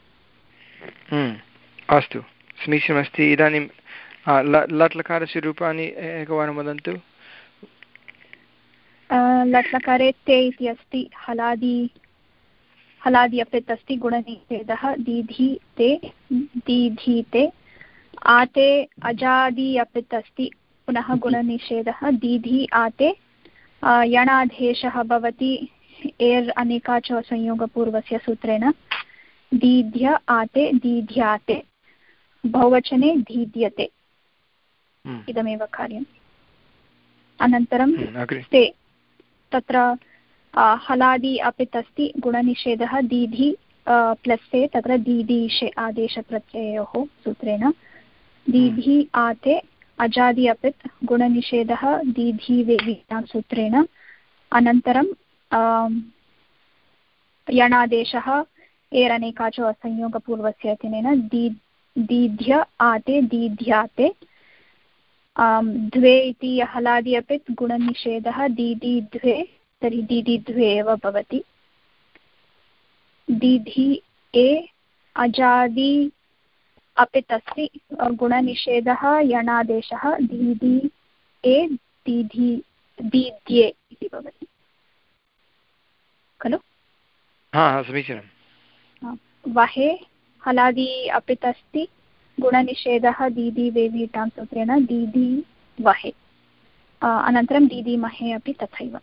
अस्तु समीचीनमस्ति इदानीं लट् लकारस्य रूपाणि एकवारं वदन्तु लट्लकारे ते इति अस्ति, हलादि हलादि अपित् अस्ति, गुणनिषेधः दीधि ते दीधीते, आते अजादि अपित् अस्ति, पुनः गुणनिषेधः दीधि आते, यणादेशः भवति एर् अनेका च संयोगपूर्वस्य सूत्रेण, दीध्य आते दीध्याते, बहुवचने दीध्यते, इदमेव कार्यम्। अनन्तरं ते तत्र हलादि अपित् अस्ति, गुणनिषेधः दीधि प्लस् ते, तत्र दीदीशे आदेशप्रत्ययोः सूत्रेण, दीधि आते अजादि अपित्, गुणनिषेधः दीधि वेदितां सूत्रेण। अनन्तरं यणादेशः एरनेकाचो असंयोगपूर्वस्य अतिनेन दी दीध्य आते दीध्याते, द्वे इति हलादि अपित्, गुणनिषेधः दीदि द्वे, तर्हि दीदि द्वे एव भवति। दीधि ए अजादि अपित् अस्ति, गुणनिषेधः यणादेशः दीदि ए दीधि दीद्ये इति भवति खलु? हा, समीचीनं। वहे हलादि अपित् अस्ति, गुणनिषेधः दीदि वेवीटां सूत्रेण दीदि वहे, अनन्तरं दीदि महे अपि तथैव।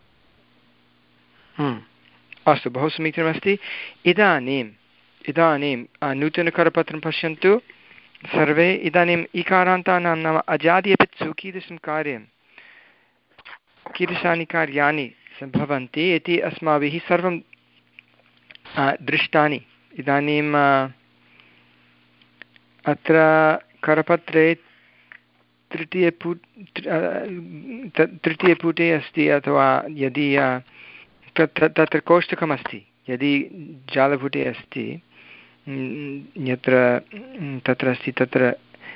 अस्तु, बहु समीचीनमस्ति। इदानीम् इदानीं नूतनकरपत्रं पश्यन्तु सर्वे। इदानीम् इकारान्तानां नाम अजादि अपि सु कीदृशं कार्यं, कीदृशानि कार्याणि सम्भवन्ति इति अस्माभिः सर्वं दृष्टानि। इदानीम् अत्र करपत्रे तृतीयपु तृतीयपुटे अस्ति, अथवा यदि तत्र तत्र कोष्टकमस्ति, यदि जालपुटे अस्ति यत्र तत्र अस्ति, तत्र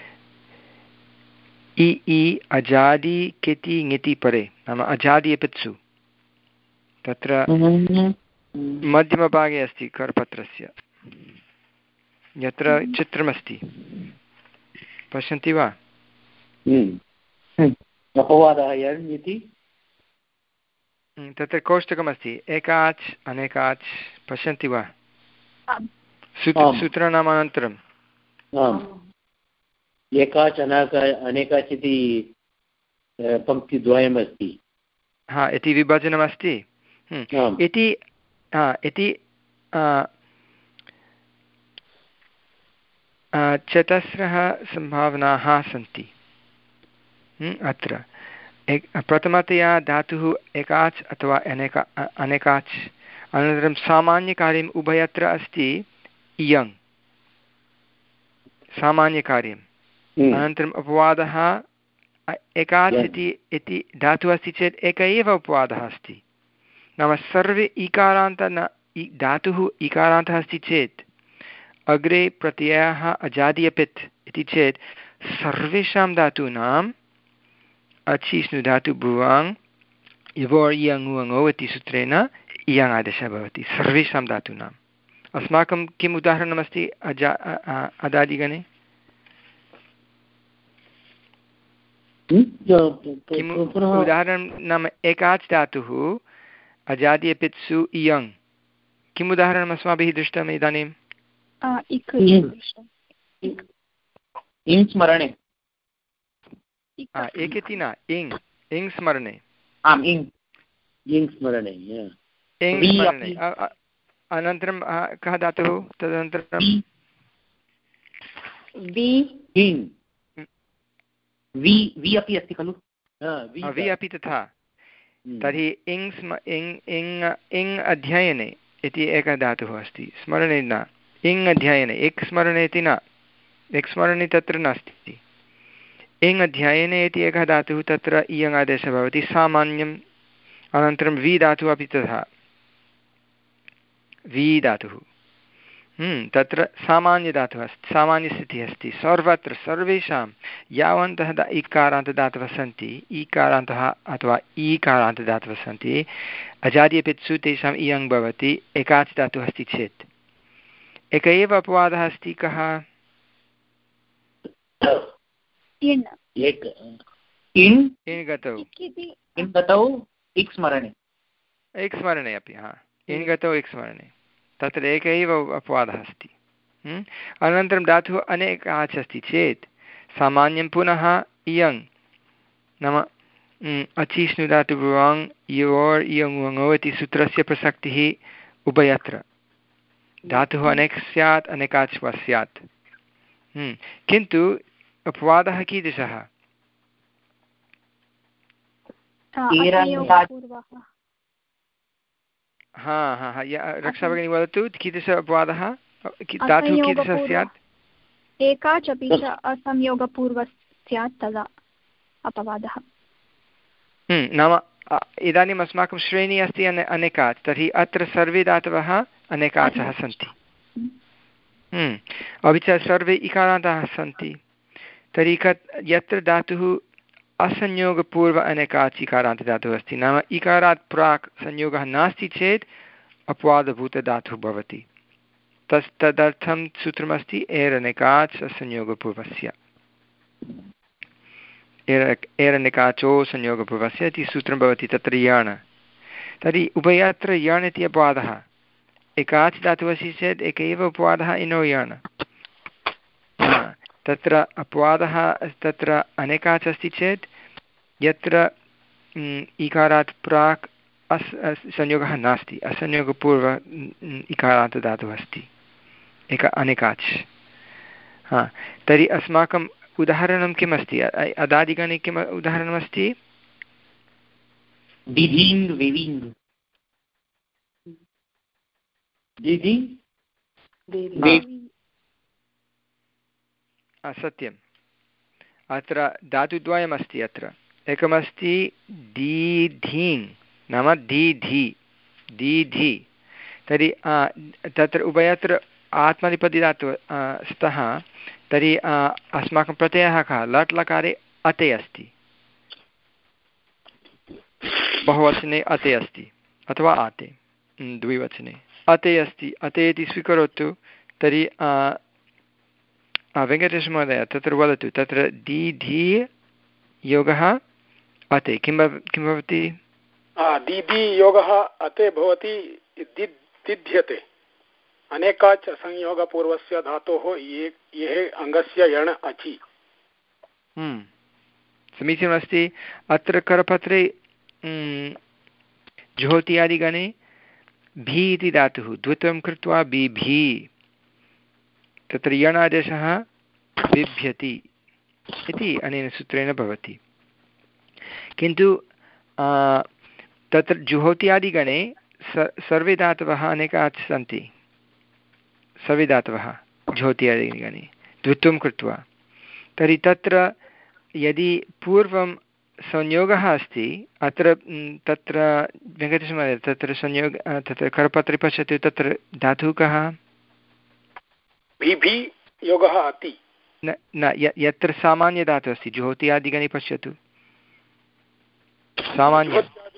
इ इ अजादि केति ङिति परे, नाम अजादि एपित्सु, तत्र मध्यमभागे अस्ति करपत्रस्य, यत्र चित्रमस्ति, पश्यन्ति वा? अपवादः यण् इति तत्र कोष्टकमस्ति, एकाच् अनेकाच्, पश्यन्ति वा? सूत्र सूत्राणाम् अनन्तरं एकाच् अनेका अनेकाच् इति पङ्क्तिद्वयमस्ति। हा, इति विभजनमस्ति। इति इति चतस्रः सम्भावनाः सन्ति अत्र। प्रथमतया धातुः एकाच् अथवा अनेका अनेकाच्, अनन्तरं सामान्यकार्यम् उभयत्र अस्ति इयङ्, सामान्यकार्यम्, अनन्तरम् अपवादः एकाच् इति इति धातुः अस्ति चेत् एक एव अपवादः अस्ति। नाम सर्वे इकारान्त न धातुः इकारान्तः अस्ति चेत् अग्रे प्रत्ययः अजादि अपित् इति चेत् सर्वेषां धातूनाम् अचिष्णु धातु भुवाङ् यवोर् इयङ् उङौ इति सूत्रेण इयङ् आदेशः भवति सर्वेषां धातूनाम्। अस्माकं किम् उदाहरणमस्ति अजा अदादिगणे? किम् उदाहरणं? नाम एकाच् धातुः अजादि अपित्सु इयङ्, किम् उदाहरणम् अस्माभिः दृष्टम् इदानीं? इङ् स्मरणे, एकेति न, इङ् इङ् स्मरणे। आम्, इङ् इङ् स्मरणे इङ् स्मरणे। अनन्तरं कः धातुः तदनन्तरं? वि अपि अस्ति खलु? वि अपि तथा। तर्हि इङ् स्म इङ् इङ् इङ् अध्ययने इति एकः धातुः अस्ति, स्मरणे न। इङ् अध्ययने, एक् स्मरणे इति न, एक् स्मरणे तत्र नास्ति। इङ् अध्ययने इति एकः धातुः, तत्र इयङ् आदेशः भवति सामान्यम्। अनन्तरं वि धातुः अपि तथा, वि धातुः तत्र सामान्यधातुः अस्ति, सामान्यस्थितिः अस्ति सर्वत्र सर्वेषां यावन्तः दा इकारान्तदातवः सन्ति, ईकारान्तः अथवा ईकारान्तदातवः सन्ति अजादि अपित्सु तेषाम् इयङ् भवति एकाच् धातुः अस्ति चेत्। एक एव अपवादः अस्ति, कः? इन् गतौ इन् गतौ इन् गतौ इक् स्मरणे। एकस्मरणे अपि हा इन् गतौ एकस्मरणे तत्र एक एव अपवादः अस्ति। अनन्तरं धातुः अनेकाच् अस्ति चेत् सामान्यं पुनः इयङ् नाम अचिष्णु धातुभुवाङ् योर् इयङ् वङो इति सूत्रस्य प्रसक्तिः उभयत्र धातुः अनेक् स्यात् अनेकाच् वा स्यात्। किन्तु अपवादः कीदृशः? हा हा हा रक्षा भगिनी वदतु कीदृश अपवादः धातुः कीदृशः स्यात्? एकाच् अपि च असंयोगपूर्वः स्यात् तदा अपवादः। नाम इदानीम् अस्माकं श्रेणी अस्ति अने अनेकाच् तर्हि अत्र सर्वे धातवः अनेकाचः सन्ति अपि च सर्वे इकारान्ताः सन्ति। तर्हि कत् यत्र धातुः असंयोगपूर्व अनेकाच् इकारान्तधातुः अस्ति नाम इकारात् प्राक् संयोगः नास्ति चेत् अपवादभूतधातुः भवति। तस् तदर्थं सूत्रमस्ति एरनेकाच् असंयोगपूर्वस्य एर एरनेकाचो संयोगपूर्वस्य इति सूत्रं भवति तत्र यण। तर्हि उभयत्र यण् इति अपवादः एकाच् धातुः अस्ति चेत् एक एव अपवादः इनो यण्। तत्र अपवादः तत्र अनेकाच् अस्ति चेत् यत्र इकारात् प्राक् अस् संयोगः नास्ति असंयोगपूर्व इकारान्तधातुः अस्ति एक अनेकाच्। हा तर्हि अस्माकम् उदाहरणं किम् अस्ति? अदादिगणे किम् उदाहरणमस्ति? सत्यम् अत्र धातुद्वयमस्ति अत्र एकमस्ति दीधीङ् नाम दीधि दीधि। तर्हि तत्र उभयत्र आत्मनेपदीधातुः स्तः। तर्हि अस्माकं प्रत्ययः कः? लट् लकारे अते अस्ति बहुवचने अते अस्ति अथवा आते द्विवचने अते अस्ति अते इति स्वीकरोतु। तर्हि वेङ्कटेशमहोदय तत्र वदतु तत्र दीधि योगः अते किं किं भवति? दीधि योगः अते भवति दिध्यते अनेकाच् संयोगपूर्वस्य धातोः ये ये अङ्गस्य यण अचि। समीचीनमस्ति। अत्र करपत्रे ज्योत्यादिगणे भी इति धातुः द्वित्वं कृत्वा बिभि तत्र यणादेशः बिभ्यति इति अनेन सूत्रेण भवति। किन्तु तत्र जुहोत्यादिगणे स सर्वे धातवः अनेकाच् सन्ति सर्वे धातवः ज्योत्यादिगणे द्वित्वं कृत्वा। तर्हि तत्र यदि पूर्वं संयोगः अस्ति अत्र तत्र वेङ्कटेशमहोदय तत्र संयोग तत्र करपत्रे पश्यतु तत्र धातुः कः? बिभि योगः अति न न यत्र सामान्यधातुः अस्ति ज्योत्यादिगणे पश्यतु सामान्य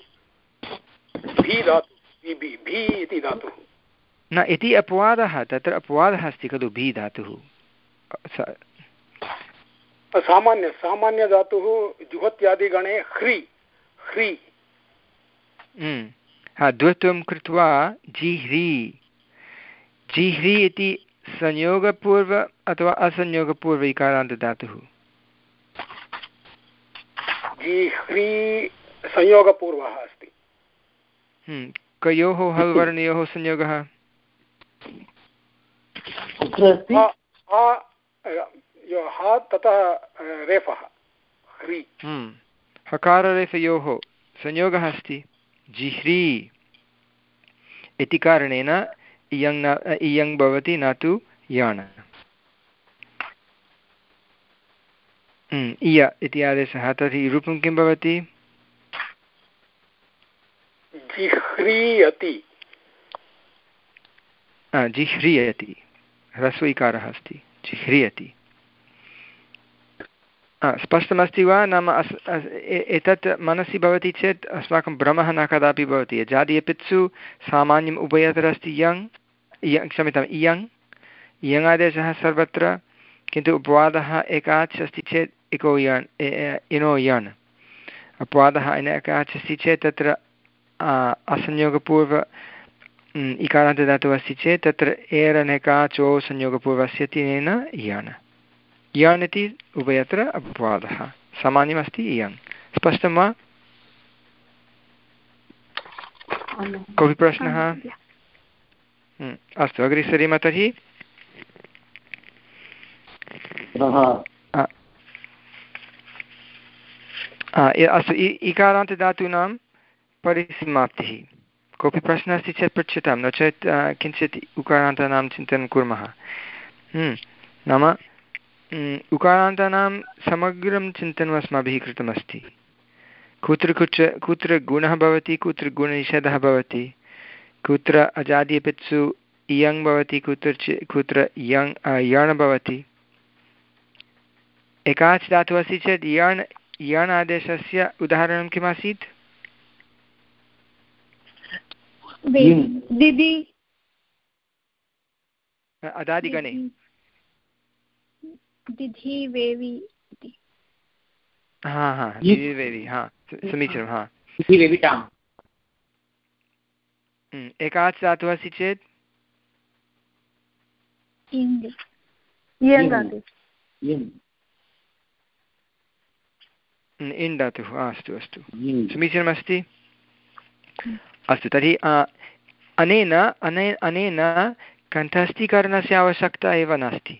न इति अपवादः तत्र अपवादः अस्ति खलु भी धातुः सामान्य सामान्यधातुः जुहोत्यादिगणे ह्रि ह्रि हा द्वित्वं कृत्वा जिह्रि जिह्रि इति संयोगपूर्व अथवा असंयोगपूर्व इकारान्तधातुः जिह्रि संयोगपूर्वः अस्ति। कयोः हल् वर्णयोः संयोगः? ततः रेफः ह्रि हकाररेफयोः संयोगः अस्ति जिह्रि इति कारणेन इयङ् न इयङ् भवति न तु यण्। इय इति आदेशः तर्हि रूपं किं भवति? जिह्रियति जिह्रियति ह्रस्व इकारः अस्ति जिह्रियति। स्पष्टमस्ति वा? नाम अस् एतत् मनसि भवति चेत् अस्माकं भ्रमः न कदापि भवति। जादीयपित्सु सामान्यम् उभयत्र अस्ति यङ् इयङ् क्षम्यताम् इयङ् इयङादेशः सर्वत्र किन्तु उपवादः एकाच् अस्ति चेत् इको यण् इनो यण् अपवादः एकाच् अस्ति चेत् तत्र असंयोगपूर्व इकारान्तदातुः अस्ति चेत् तत्र एरनेका चो संयोगपूर्वस्य तेन इयन् इयन् इति उभयत्र अपवादः सामान्यमस्ति इयन् स्पष्टं वा कोऽपि प्रश्नः अस्तु अग्रे सरेम तर्हि अस्तु इकारान्तदातूनां परिसमाप्तिः कोऽपि प्रश्नः अस्ति चेत् पृच्छतां नो चेत् किञ्चित् उकारान्तानां चिन्तनं कुर्मः नाम उकारान्तानां समग्रं चिन्तनम् अस्माभिः कृतमस्ति कुत्र कुत्र कुत्र गुणः भवति कुत्र गुणनिषेधः भवति कुत्र अजादिपित्सु इयङ् भवति कुत्र कुत्र यङ् यण् भवति एकाच् धातुः अस्ति चेत् यण् यण् आदेशस्य उदाहरणं किमासीत् अदादिगणे हा हा दिधिवेवि हा समीचीनं हा एकाच् धातुः अस्ति चेत् इन् धातुः अस्तु अस्तु समीचीनमस्ति अस्तु तर्हि अनेन अने अनेन कण्ठस्थीकरणस्य आवश्यकता एव नास्ति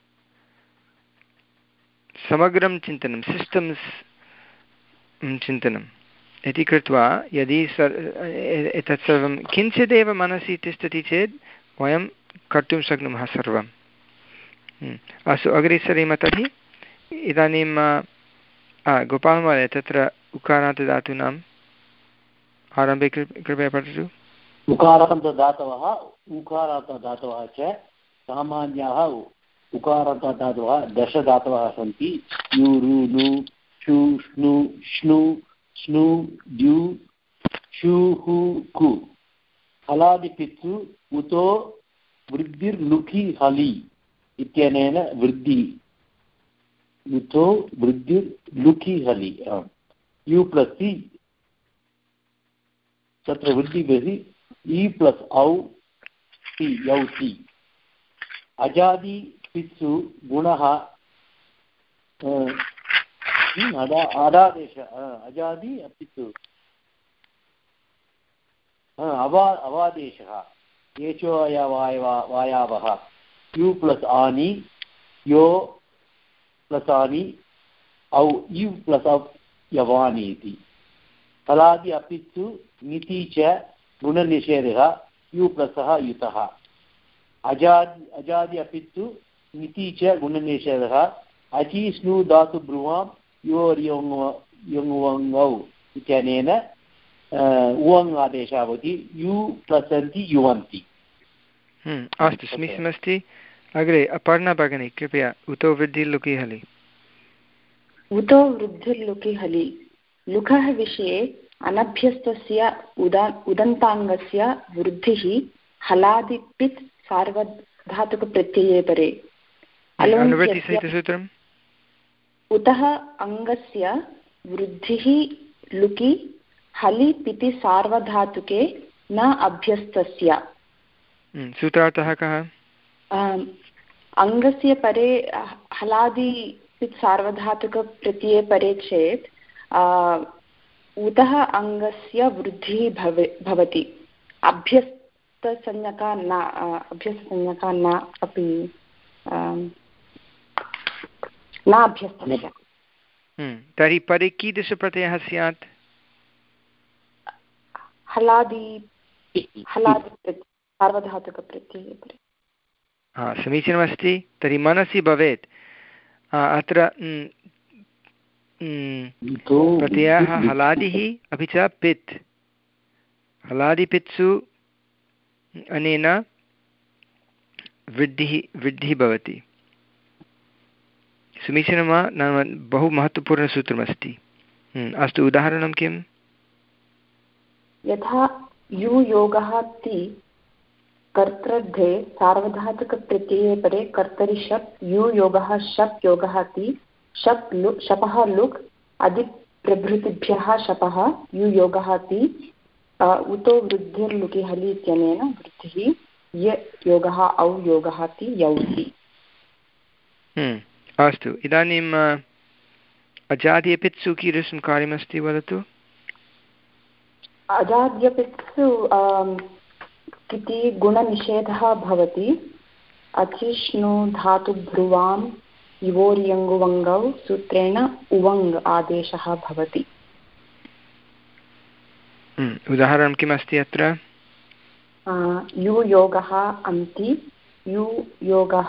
समग्रं चिन्तनं सिस्टम्स् चिन्तनम् इति कृत्वा यदि सर् एतत् सर्वं किञ्चिदेव मनसि तिष्ठति चेत् वयं कर्तुं शक्नुमः सर्वम् अस्तु अग्रे सरेम तर्हि इदानीं गोपालमहोदय तत्र उकारान्तदातूनाम् आरम्भे कृपया पठतु उकारान्तदातवः उकारान्तदातवः च सामान्याः उकारान्तदातवः दशधातवः सन्ति यु रु लु शु श्नु श्नु स्नु द्यु शु हु कु हलादिपित्सु उतो वृद्धिर्लुकि हलि इत्यनेन वृद्धि उतो वृद्धिर्लुकि हलि यु प्लस् इ तत्र वृद्धि भवति इ प्लस् औ ति यौ ति अजादि पित्सु गुणः अदादेश अजादि पित्सु अवा अवादेशः येचो वायावः यु प्लस् आनि यो प्लस् आनि औ यु प्लस् यवानि इति हलादि अपित्सु निति च गुणनिषेधः यु प्लसः युतः अजादि अजादि अपित्सु निति च गुणनिषेधः अचि स्नु धातु ब्रुवां योर्योङौ इत्यनेन उवङ् आदेशः भवति यु प्लसन्ति युवन्ति अस्तु समीचीनमस्ति अग्रे अपर्णा भगिनी कृपया उतो वृद्धिर्लुकि हलि उतो वृद्धिर्लुकि हलि लुकः विषये अनभ्यस्तस्य उदा उदन्ताङ्गस्य वृद्धिः हलादिपित् सार्वधातुकप्रत्यये परे अनुवृत्तिसहितसूत्रम् उतः अङ्गस्य वृद्धिः लुकि हलि पिति सार्वधातुके न अभ्यस्तस्य सूत्रार्थः कः अङ्गस्य परे हलादि पित् सार्वधातुकप्रत्यये परे चेत् उतः अङ्गस्य वृद्धिः भवे भवति अभ्यस्तसंज्ञका न अभ्यस्तसंज्ञका न अपि न अभ्यस्तस्य तर्हि परे कीदृशप्रत्ययः स्यात् हलादि हलादि सार्वधातुकप्रत्यये परे हा समीचीनमस्ति तर्हि मनसि भवेत् अत्र प्रत्ययः हलादिः अपि च पित् हलादिपित्सु अनेन वृद्धिः वृद्धिः भवति समीचीनं वा नाम बहु महत्त्वपूर्णसूत्रमस्ति अस्तु उदाहरणं किम् यथा यु योगः ति कर्तृर्धे सार्वधातुकप्रत्यये परे कर्तरि शप् यु योगः शप् योगः ति शप् लुक् शपः लुक् अधिप्रभृतिभ्यः शपः यु योगः ति उतो वृद्धिर्लुकि हलि इत्यनेन वृद्धिः य योगः औ योगः ति यौति। अस्तु, इदानीम् अजाद्यपित्सु कीदृशं कार्यमस्ति वदतु। अजाद्यपित्सु इति गुणनिषेधः भवति। अचिष्णु धातुभ्रुवां इवोर्यङ्गुवङ्गौ सूत्रेण उवङ् आदेशः भवति। उदाहरणं किमस्ति अत्र? यु योगः अन्ति, यु योगः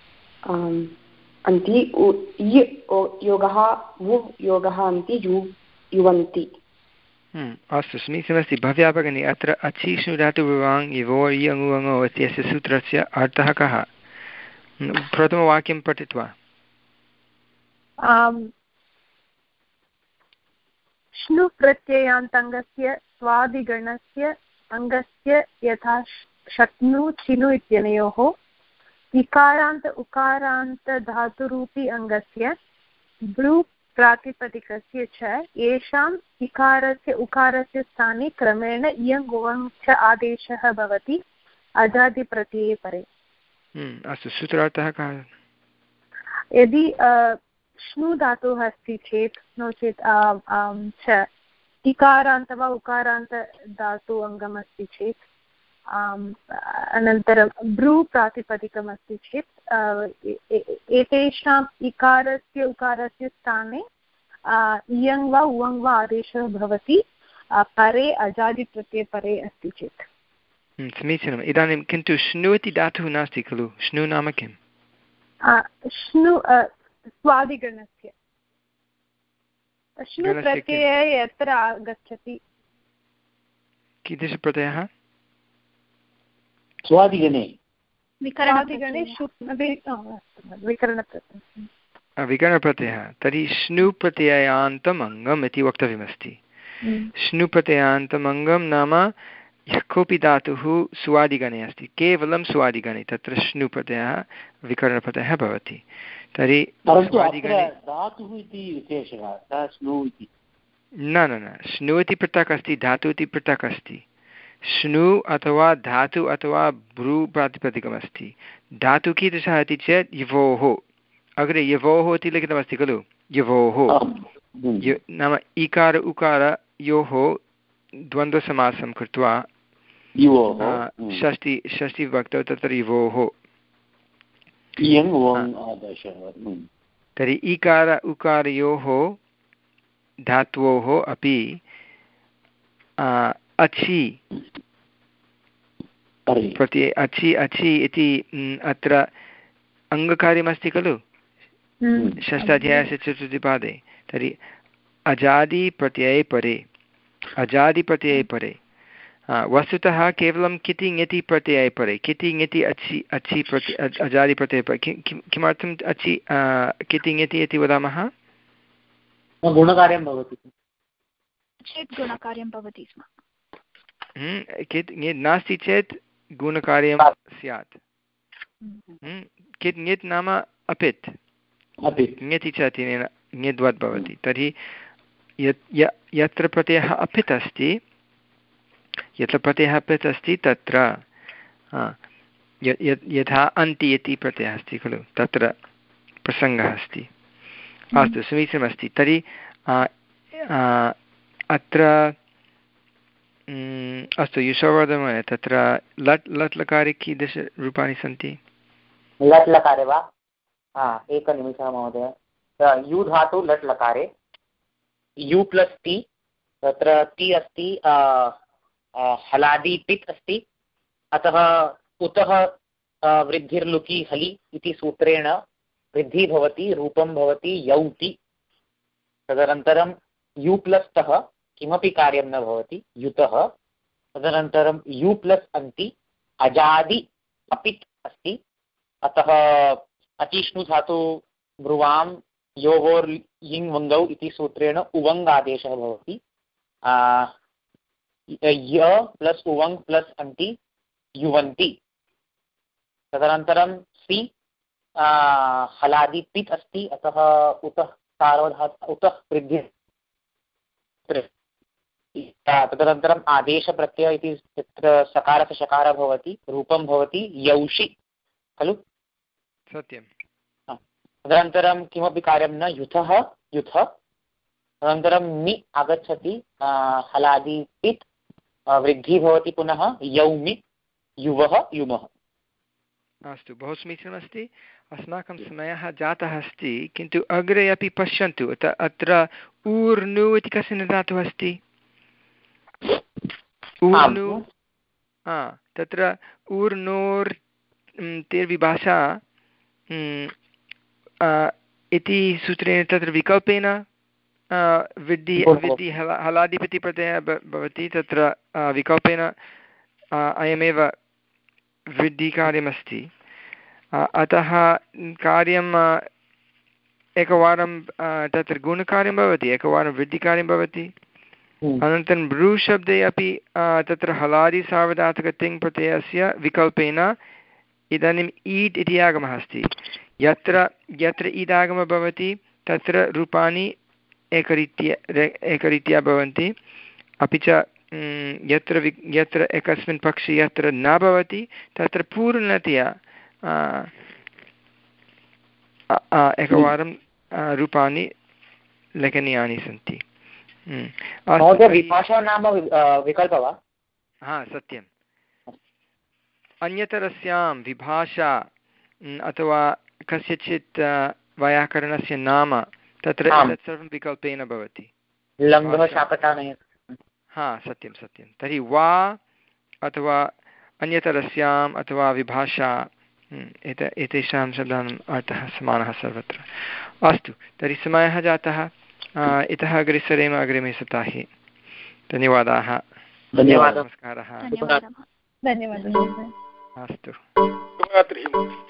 अन्ति, इ योगः वु योगः अन्ति, यु युवन्ति। अस्तु, समीचीनमस्ति। भव्या भगिनी, अत्र अचिष्णु धातुभ्रुवाङ् इवो यङ्गुवङ्गौ इत्यस्य सूत्रस्य अर्थः कः? प्रथमवाक्यं पठित्वा। श्नु प्रत्ययान्तङ्गस्य स्वादिगणस्य अङ्गस्य यथा शक्नु चिनु इत्यनयोः इकारान्त उकारान्त धातुरूपी अङ्गस्य ब्रू प्रातिपदिकस्य च येषाम् इकारस्य उकारस्य स्थाने क्रमेण इयङ् उवङ् च आदेशः भवति अजादिप्रत्यये परे। अस्तु, सूत्रार्थः कः? यदि श्नु धातुः अस्ति चेत् नो चेत् च इकारान्त वा उकारान्त धातु अङ्गम् अस्ति चेत् अनन्तरं ब्रू प्रातिपदिकम् अस्ति चेत् एतेषाम् इकारस्य उकारस्य स्थाने इयङ् वा उवङ् वा आदेशः भवति परे अजादिप्रत्यये परे अस्ति चेत्। समीचीनम्। इदानीं किन्तु श्नु इति धातुः नास्ति खलु? श्नु नाम किम्? श्नु स्वादिगणस्य श्नु प्रत्यये यत्र आगच्छति। कीदृशप्रत्ययः? स्वादिगणे विकरणप्रत्ययः। विकरणप्रत्ययः। तर्हि श्नु प्रत्ययान्तम् अङ्गम् इति वक्तव्यमस्ति। श्नु प्रत्ययान्तम् अङ्गं नाम यः कोऽपि धातुः स्वादिगणे अस्ति, केवलं स्वादिगणे, तत्र श्नु प्रत्ययः विकरणप्रत्ययः भवति। तर्हि धातुः इति विशेषः श्नु इति न न न श्नु इति पृथक् अस्ति, धातु इति पृथक् अस्ति। श्नु अथवा धातु अथवा भ्रू प्रातिपदिकमस्ति। धातु कीदृशः इति चेत् यवोः, अग्रे यवोः इति लिखितमस्ति खलु? यवोः नाम इकार उकारयोः द्वन्द्वसमासं कृत्वा षष्टि षष्टिविभक्तौ तत्र यवोः। तर्हि इकार उकारयोः धात्वोः अपि अचि प्रत्यये अचि अचि इति अत्र अङ्गकार्यमस्ति खलु षष्ठाध्यायस्य चतुर्थीपादे। तर्हि अजादिप्रत्यये परे, अजादिप्रत्यये परे वस्तुतः केवलं किति ङति प्रत्यये परे, किति ङति अचि अचि प्रत्यय अजादिप्रत्यये परे। किं किमर्थम् अचि किति ङति इति वदामः? गुणकार्यं भवति चेत् गुणकार्यं भवति स्म। कित् ङेत् नास्ति चेत् गुणकार्यं स्यात्। कित् ङेत् नाम अपित्, ङति च तेन ङेद्वत् भवति। तर्हि यत् यत्र प्रत्ययः अपित् अस्ति, यत्र प्रत्ययः अपित् अस्ति तत्र यथा अन्ति इति प्रत्ययः अस्ति खलु, तत्र प्रसङ्गः अस्ति। अस्तु, समीचीनमस्ति। तर्हि अत्र अस्तु, युषवर्धमहोदय, तत्र लट् लट् लकारे कीदृशरूपाणि सन्ति? लट् लकारे वा? एकनिमिषः महोदय। यु धातु लट् लकारे यु प्लस् ति, तत्र ति अस्ति हलादि पित् अस्ति, अतः उतः वृद्धिर्लुकि हलि इति सूत्रेण वृद्धिः भवति, रूपं भवति यौति। तदनन्तरं यु प्लस् तः किमपि कार्यं न भवति, युतः। तदनन्तरं यु प्लस् अन्ति अजादि अपित् अस्ति, अतः अचिष्णु धातु ब्रुवां योगोर् यिङ् वङ्गौ इति सूत्रेण उवङ् आदेशः भवति। य प्लस् उवङ् प्लस् अन्ति युवन्ति। तदनन्तरं सि हलादि पित् अस्ति, अतः उतः सार्वधातुक उतः वृद्धिः तदनन्तरम् आदेशप्रत्ययः इति तत्र सकारस्य शकारः भवति, रूपं भवति यौषि खलु? सत्यं। तदनन्तरं किमपि कार्यं न, युथः युथ, तदनन्तरं मि आगच्छति, हलादि पित्, वृद्धिः भवति पुनः यौमि, युवः युमः। अस्तु, बहु समीचीनमस्ति। अस्माकं समयः जातः अस्ति, किन्तु अग्रे अपि पश्यन्तु। अत्र ऊर्नु इति कस्य धातुः अस्ति? ऊर्नु, हा, तत्र ऊर्नोर् तिर्विभाषा इति सूत्रेण तत्र विकल्पेन विद्धि विद्धि हल हलाधिपतिप्रत्ययः भवति। तत्र विकल्पेन अयमेव वृद्धिकार्यमस्ति। अतः कार्यम् एकवारं तत्र गुणकार्यं भवति, एकवारं वृद्धिकार्यं भवति। अनन्तरं ब्रूशब्दे अपि तत्र हलादि सार्वधातुकतिङ् प्रत्ययस्य विकल्पेन इदानीम् ईट् इति आगमः अस्ति। यत्र यत्र ईदागमः भवति तत्र रूपाणि एकरीत्या एकरीत्या भवन्ति, अपि च यत्र वि यत्र एकस्मिन् पक्षे यत्र न भवति तत्र पूर्णतया एकवारं रूपाणि लेखनीयानि सन्ति। विभाषा नाम विकल्पः वा? हा, सत्यम्। अन्यतरस्यां विभाषा अथवा कस्यचित् वैयाकरणस्य नाम तत्र एतत् सर्वं विकल्पेन भवति। हा, सत्यं सत्यं। तर्हि वा अथवा अन्यतरस्याम् अथवा विभाषा, एत एतेषां शब्दानाम् अर्थः समानः सर्वत्र। अस्तु, तर्हि समयः जातः। इतः अग्रे सरेम अग्रिमे सप्ताहे। धन्यवादाः। धन्यवादः। नमस्कारः। धन्यवादः। अस्तु। शुभरात्रिः।